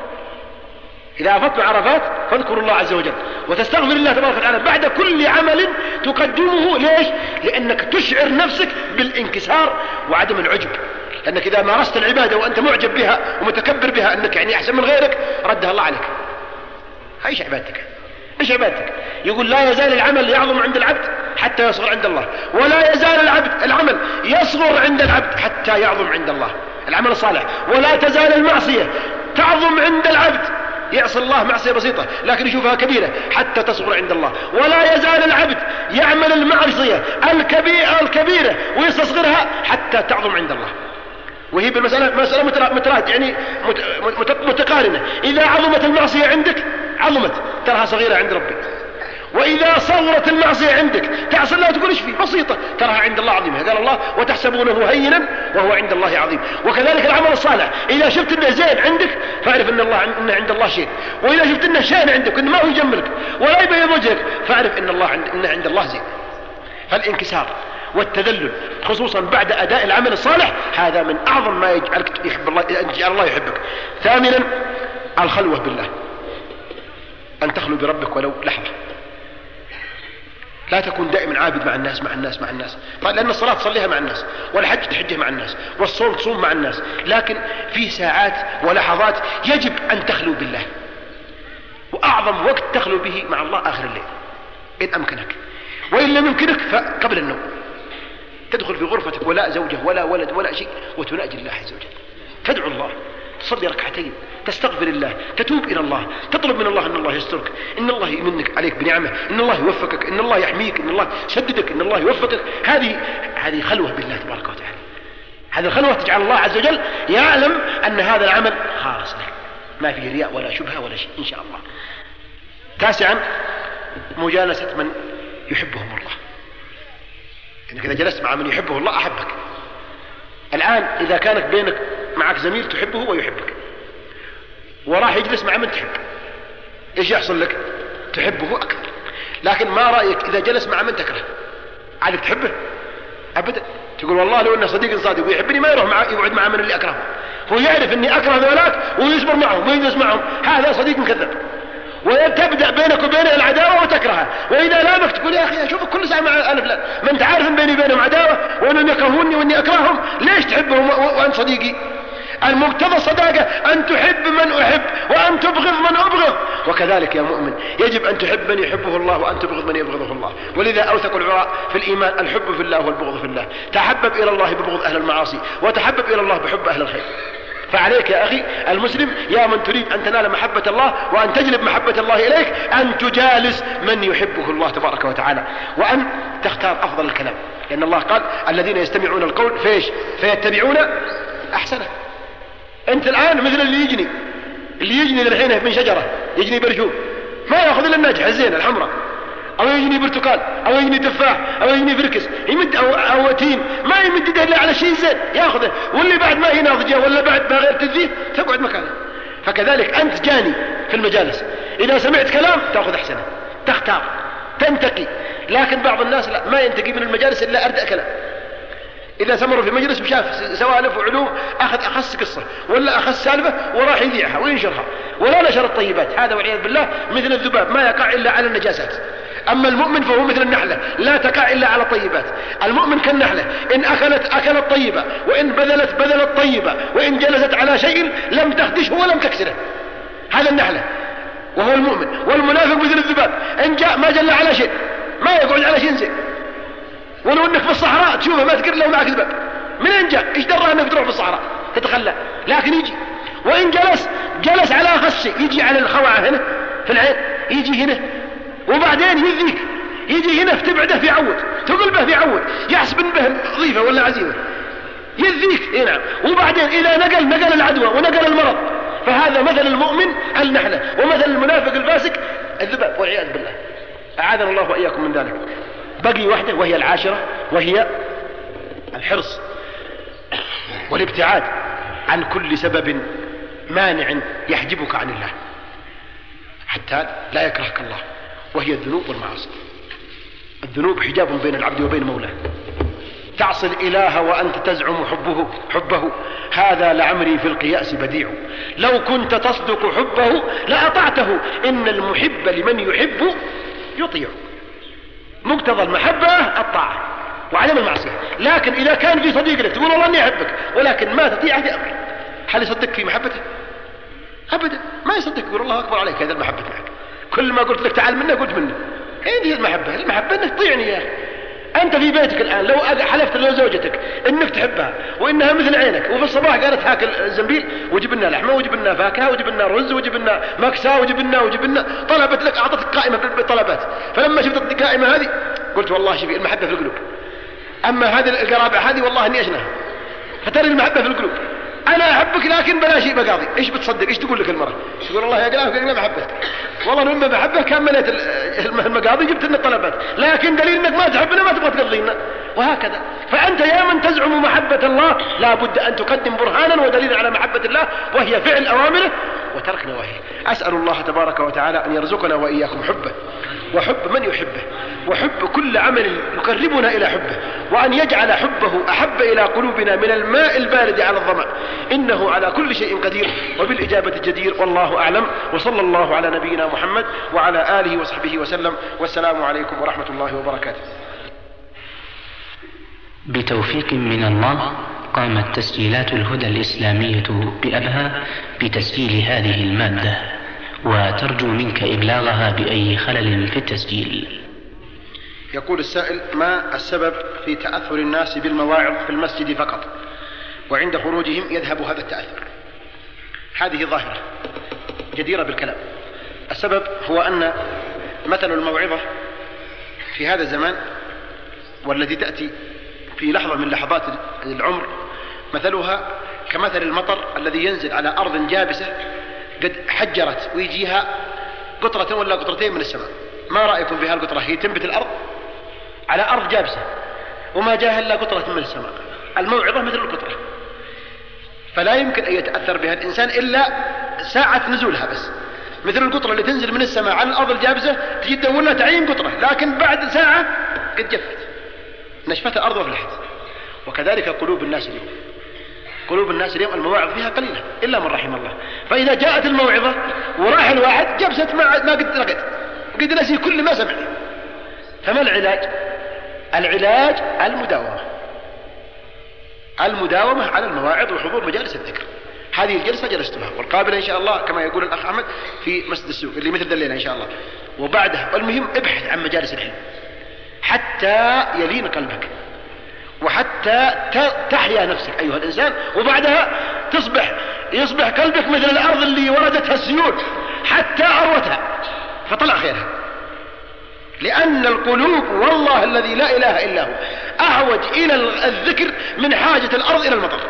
إذا أفضتم من عرفات فاذكروا الله عز وجل، وتستغفر الله تبارك وتعالى بعد كل عمل تقدمه. ليش؟ لأنك تشعر نفسك بالانكسار وعدم العجب، لأنك إذا مارست العبادة وأنت معجب بها ومتكبر بها أنك يعني أحسن من غيرك ردها الله عليك. هايش عبادتك؟ ايش عبادتك؟ يقول لا يزال العمل يعظم عند العبد حتى يصغر عند الله، ولا يزال العمل يصغر عند العبد حتى يعظم عند الله، العمل الصالح. ولا تزال المعصية تعظم عند العبد، يعصي الله معصية بسيطة لكن يشوفها كبيرة حتى تصغر عند الله. ولا يزال العبد يعمل المعصية الكبيرة ويستصغرها حتى تعظم عند الله. وهي بالمسألة مسألة متراد يعني متقارنة. إذا عظمت المعصية عندك عظمت تراها صغيرة عند ربك، وإذا صغرت المعصية عندك تعصي الله تقول ايش فيه بسيطة تراها عند الله عظيمة. قال الله وتحسبونه هينا وهو عند الله عظيم. وكذلك العمل الصالح إذا شفت انه زين عندك فاعرف انه عند الله شيء، وإذا شفت انه شين عندك انه ما هو يجملك ولا يبين وجهك فاعرف انه عند الله زين. فالانكسار والتذلل خصوصا بعد أداء العمل الصالح هذا من أعظم ما يجعلك يحب الله، يجعل الله يحبك. ثامنا الخلوة بالله، أن تخلو بربك ولو لحظة، لا تكون دائما عابد مع الناس مع الناس مع الناس، لأن الصلاة تصليها مع الناس، والحج تحجه مع الناس، والصوم تصوم مع الناس، لكن في ساعات ولحظات يجب أن تخلو بالله، وأعظم وقت تخلو به مع الله آخر الليل إن أمكنك، وإن لم يمكنك فقبل النوم تدخل في غرفتك ولا زوجة ولا ولد ولا شيء وتناجي الله عز وجل، تدعو الله، تصلي ركعتين، تستغفر الله، تتوب إلى الله، تطلب من الله أن الله يسترك، إن الله يمنك عليك بنعمه، إن الله يوفقك، إن الله يحميك، إن الله يسددك، إن الله يوفقك. هذه خلوة بالله تبارك وتعالى. هذه الخلوة تجعل الله عز وجل يعلم أن هذا العمل خالص لك، ما فيه رياء ولا شبهة ولا شيء إن شاء الله. تاسعا مجالسة من يحبهم الله، إنك إذا جلست مع من يحبه الله أحبك. الآن إذا كانت بينك معك زميل تحبه ويحبك وراح يجلس مع من تحب، إيش يحصل لك؟ تحبه أكثر. لكن ما رأيك إذا جلس مع من تكره؟ عادك تحبه؟ أبدا. تقول والله لو أنه صديق صادق ويحبني ما يروح يقعد مع من اللي أكرهه، هو يعرف أني أكره ذولاك ويصبر معهم ويجلس معهم، هذا صديق كذاب. وتبدأ بينك وبينه العداوة وتكرهه، وإذا لامك تقول يا أخي أشوفك كل ساعة مع أنا فلان، ما أنت عارف أن بيني وبينهم عداوة وأنهم يكرهوني وأني أكرههم، ليش تحبهم وأنت صديقي؟ المقتضى الصداقة أن تحب من أحب وأن تبغض من أبغض. وكذلك يا مؤمن يجب أن تحب من يحبه الله وأن تبغض من يبغضه الله. ولذا أوثق العراء في الإيمان الحب في الله والبغض في الله. تحبب إلى الله ببغض أهل المعاصي، وتحبب إلى الله بحب أهل الخير. فعليك يا أخي المسلم يا من تريد أن تنال محبة الله وأن تجلب محبة الله إليك أن تجالس من يحبه الله تبارك وتعالى، وأن تختار أفضل الكلام، لأن الله قال الذين يستمعون القول فيتبعون أحسنه. أنت الآن مثل اللي يجني للحين من شجرة، يجني برشوم ما يأخذ إلا الناجحة الزينة الحمراء، أو يجني برتقال، أو يجني تفاح، أو يجني فركس، يمد أو تين، ما يمد يده إلا على شيء زين يأخذه، واللي بعد ما هي ناضجة ولا بعد ما غير تذيه تقعد مكانه. فكذلك أنت جاني في المجالس، إذا سمعت كلام تأخذ أحسنه، تختار، تنتقي. لكن بعض الناس لا، ما ينتقي من المجالس إلا أردأ كلام. إذا سمروا في مجلس وشاف سوالف وعلوم أخذ أخص قصة ولا أخص سالفة وراح يذيعها وينشرها، ولا نشر الطيبات. هذا والعياذ بالله مثل الذباب ما يقع إلا على النجاسات. أما المؤمن فهو مثل النحلة لا تقع إلا على الطيبات. المؤمن كالنحلة إن أكلت طيبة، وإن بذلت طيبة، وإن جلست على شيء لم تخدشه ولم تكسره. هذا النحلة وهو المؤمن. والمنافق مثل الذباب إن جاء ما جل على شيء، ما يقعد على شيء زين، ولو انك في الصحراء تشوفه ما تقر له معك ذباب. منين جاء؟ ايش درى انك تروح في الصحراء تتخلى؟ لكن يجي، وان جلس على اخص شيء، يجي على الخوعة هنا في العين، يجي هنا وبعدين يذيك، يجي هنا فتبعده في عود، تقلبه في عود، يحسب به ضيفة ولا عزيمة، يذيك. نعم. وبعدين اذا نقل العدوى ونقل المرض. فهذا مثل المؤمن النحلة، ومثل المنافق الفاسق الذباب والعياذ بالله. اعاذنا الله واياكم من ذلك. بقي واحدة وهي العاشرة، وهي الحرص والابتعاد عن كل سبب مانع يحجبك عن الله حتى لا يكرهك الله، وهي الذنوب والمعاصي. الذنوب حجاب بين العبد وبين مولاه. تعصي الإله وأنت تزعم حبه، هذا لعمري في القياس بديع. لو كنت تصدق حبه لأطعته، إن المحب لمن يحب يطيع. مقتضى المحبة الطاعة وعدم المعصية. لكن إذا كان في صديق لك تقول والله أني أحبك ولكن ما تطيعه في أمر، هل يصدقك في محبته؟ أبدا ما يصدق. يقول الله أكبر عليك، هذا المحبة معك. كل ما قلت لك تعال منه قلت منه. هذه المحبة أنك تطيعني يا أخي. أنت في بيتك الآن لو حلفت لزوجتك إنك تحبها وإنها مثل عينك، وفي الصباح قالت هاكل الزنبيل وجبنا لحمة وجبنا فاكهة وجبنا رز وجبنا مكسى وجبنا طلبت لك، أعطتك قائمة بالطلبات، فلما شفت القائمة هذه قلت والله شوفي المحبة في القلوب. أما هذه القرابة هذه والله إني أشنها. فترى المحبة في القلوب. أنا أحبك لكن بلا شيء بقاضي. إيش بتصدق؟ إيش تقول لك المرأة؟ تقول الله يا قلنا محبتك، والله لما بحبك كملت المقاضي جبت لنا الطلبات، لكن دليل انك ما تحبنا ما تبغى تقضينا. وهكذا. فأنت يا من تزعم محبة الله لا بد أن تقدم برهانا ودليلا على محبة الله، وهي فعل أوامره وترك نواهيه. أسأل الله تبارك وتعالى أن يرزقنا وإياكم حبه وحب من يحبه وحب كل عمل يقربنا إلى حبه، وأن يجعل حبه أحب إلى قلوبنا من الماء البارد على الظمأ، إنه على كل شيء قدير وبالإجابة جدير، والله أعلم. وصلى الله على نبينا محمد وعلى آله وصحبه وسلم، والسلام عليكم ورحمة الله وبركاته. بتوفيق من الله قامت تسجيلات الهدى الإسلامية بأبها بتسجيل هذه المادة، وترجو منك إبلاغها بأي خلل في التسجيل. يقول السائل: ما السبب في تأثر الناس بالمواعظ في المسجد فقط، وعند خروجهم يذهب هذا التأثر؟ هذه ظاهرة جديرة بالكلام. السبب هو أن مثل الموعظة في هذا الزمان والذي تأتي في لحظة من لحظات العمر مثلها كمثل المطر الذي ينزل على أرض جابسة قد حجرت ويجيها قطرة ولا قطرتين من السماء. ما رأيكم بها القطرة؟ هي تنبت الأرض على أرض جابسة وما جاءها إلا قطرة من السماء. الموعظة مثل القطرة، فلا يمكن أن يتأثر بها الإنسان إلا ساعة نزولها بس. مثل القطرة اللي تنزل من السماء على الأرض الجابسة تجي تدورها تعين قطرة، لكن بعد ساعة قد جفت، نشفت الأرض وفلحت. وكذلك قلوب الناس اليوم. قلوب الناس اليوم المواعظ فيها قليلة إلا من رحم الله. فإذا جاءت الموعظة وراح الواحد جبست ما قد لقيت، قد نسي كل ما سمع. فما العلاج؟ العلاج المداومة على المواعظ وحضور مجالس الذكر. هذه الجلسة جلستها، والقابلة إن شاء الله كما يقول الأخ أحمد في مسجد السوق اللي مثل الليلة إن شاء الله. وبعدها والمهم ابحث عن مجالس العلم حتى يلين قلبك وحتى تحيا نفسك أيها الإنسان، وبعدها يصبح قلبك مثل الأرض اللي وردتها السيول حتى أروتها فطلع خيرها. لأن القلوب والله الذي لا إله إلا هو أعوج إلى الذكر من حاجة الأرض إلى المطر.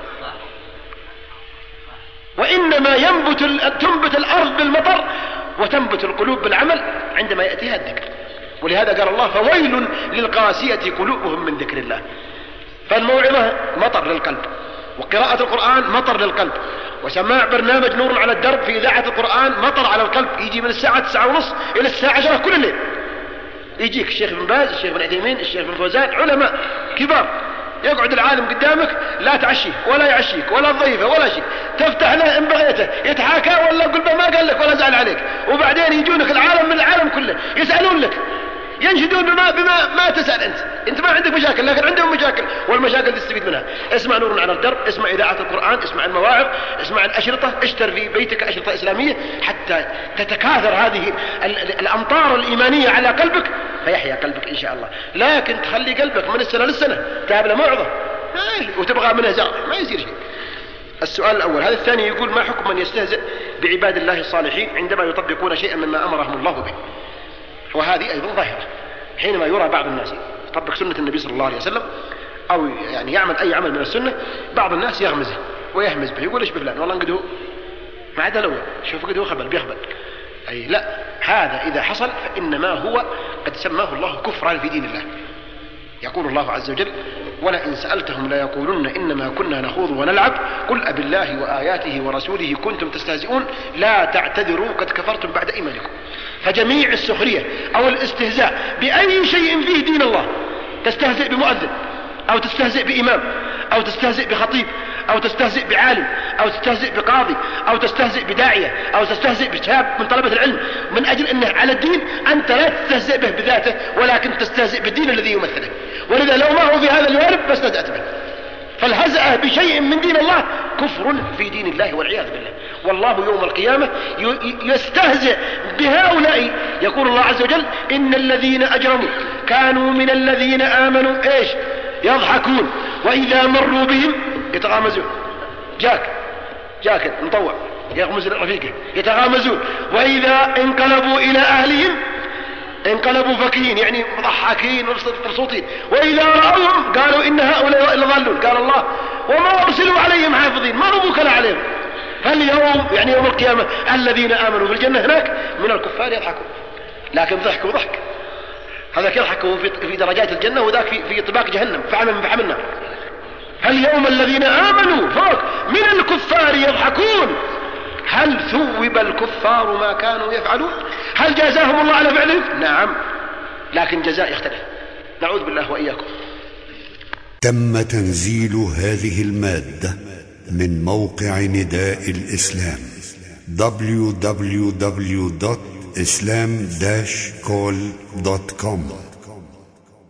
وإنما تنبت الأرض بالمطر وتنبت القلوب بالعمل عندما يأتيها الذكر. ولهذا قال الله فويل للقاسية قلوبهم من ذكر الله. فالموعظة مطر للقلب، وقراءة القرآن مطر للقلب، وسماع برنامج نور على الدرب في إذاعة القرآن مطر على القلب. يجي من الساعة 9:30 إلى الساعة 10 كل الليل، يجيك الشيخ بن باز، الشيخ بن عثيمين، الشيخ بن فوزان، علماء كبار. يقعد العالم قدامك لا تعشيه ولا يعشيك ولا تضيفه ولا شيء، تفتح له ان بغيته يتحاكى ولا قل ما قال لك ولا زعل عليك. وبعدين يجونك العالم من العالم كله يسألون لك، ينشدون بما ما تسأل انت ما عندك مشاكل لكن عندهم مشاكل، والمشاكل تستفيد منها. اسمع نور على الدرب، اسمع إذاعة القرآن، اسمع المواعظ، اسمع الأشرطة، اشتر في بيتك أشرطة إسلامية حتى تتكاثر هذه الأمطار الإيمانية على قلبك فيحيا قلبك إن شاء الله. لكن تخلي قلبك من السنة للسنة تابله موعظة وتبغى منها زار ما يصير شيء. السؤال الأول. هذا الثاني يقول ما حكم من يستهزئ بعباد الله الصالحين عندما يطبقون شيئا مما أمرهم الله به؟ وهذه أيضا ظاهرة حينما يرى بعض الناس يطبق سنة النبي صلى الله عليه وسلم أو يعني يعمل أي عمل من السنة، بعض الناس يغمزه ويهمز به، يقول إيش بفلان والله انقده ما عدا الأول، شوف قده خبل بيخبل. أي لا، هذا إذا حصل فإنما هو قد سماه الله كفرا في دين الله. يقول الله عز وجل ولئن سألتهم ليقولن إنما كنا نخوض ونلعب قل أب الله وآياته ورسوله كنتم تستهزئون لا تعتذروا قد كفرتم بعد إيمانكم. فجميع السخرية أو الاستهزاء بأي شيء فيه دين الله، تستهزئ بمؤذن أو تستهزئ بإمام أو تستهزئ بخطيب أو تستهزئ بعالم أو تستهزئ بقاضي أو تستهزئ بداعية أو تستهزئ بشاب من طلبة العلم من أجل أنه على الدين، أنت لا تستهزئ به بذاته ولكن تستهزئ بالدين الذي يمثله. ولذا لو ما هو في هذا الجانب ما استهزأت به. فالهزأ بشيء من دين الله كفر في دين الله والعياذ بالله. والله يوم القيامة يستهزئ بهؤلاء. يقول الله عز وجل إن الذين أجرموا كانوا من الذين آمنوا إيش يضحكون وإذا مروا بهم يتغامزون. جاك مطوع يغمز رفيقه يتغامزون. وإذا انقلبوا إلى أهلهم انقلبوا فكين يعني مضحكين ومبسوطين. وإذا رأوهم قالوا إن هؤلاء لضالون. قال الله وما أرسلوا عليهم حافظين، ما هم وكلاء عليهم. فاليوم يعني يوم القيامة الذين آمنوا في الجنة هناك من الكفار يضحكون، لكن ضحكوا ضحك، هذاك يضحكوا في درجات الجنة وذاك في طباق جهنم فعلا من فحم النار. فاليوم الذين آمنوا فوق من الكفار يضحكون. هل ثوب الكفار ما كانوا يفعلون؟ هل جازاهم الله على فعلهم؟ نعم، لكن جزاء يختلف. نعوذ بالله وإياكم. تم تنزيل هذه المادة من موقع نداء الإسلام www.islam-call.com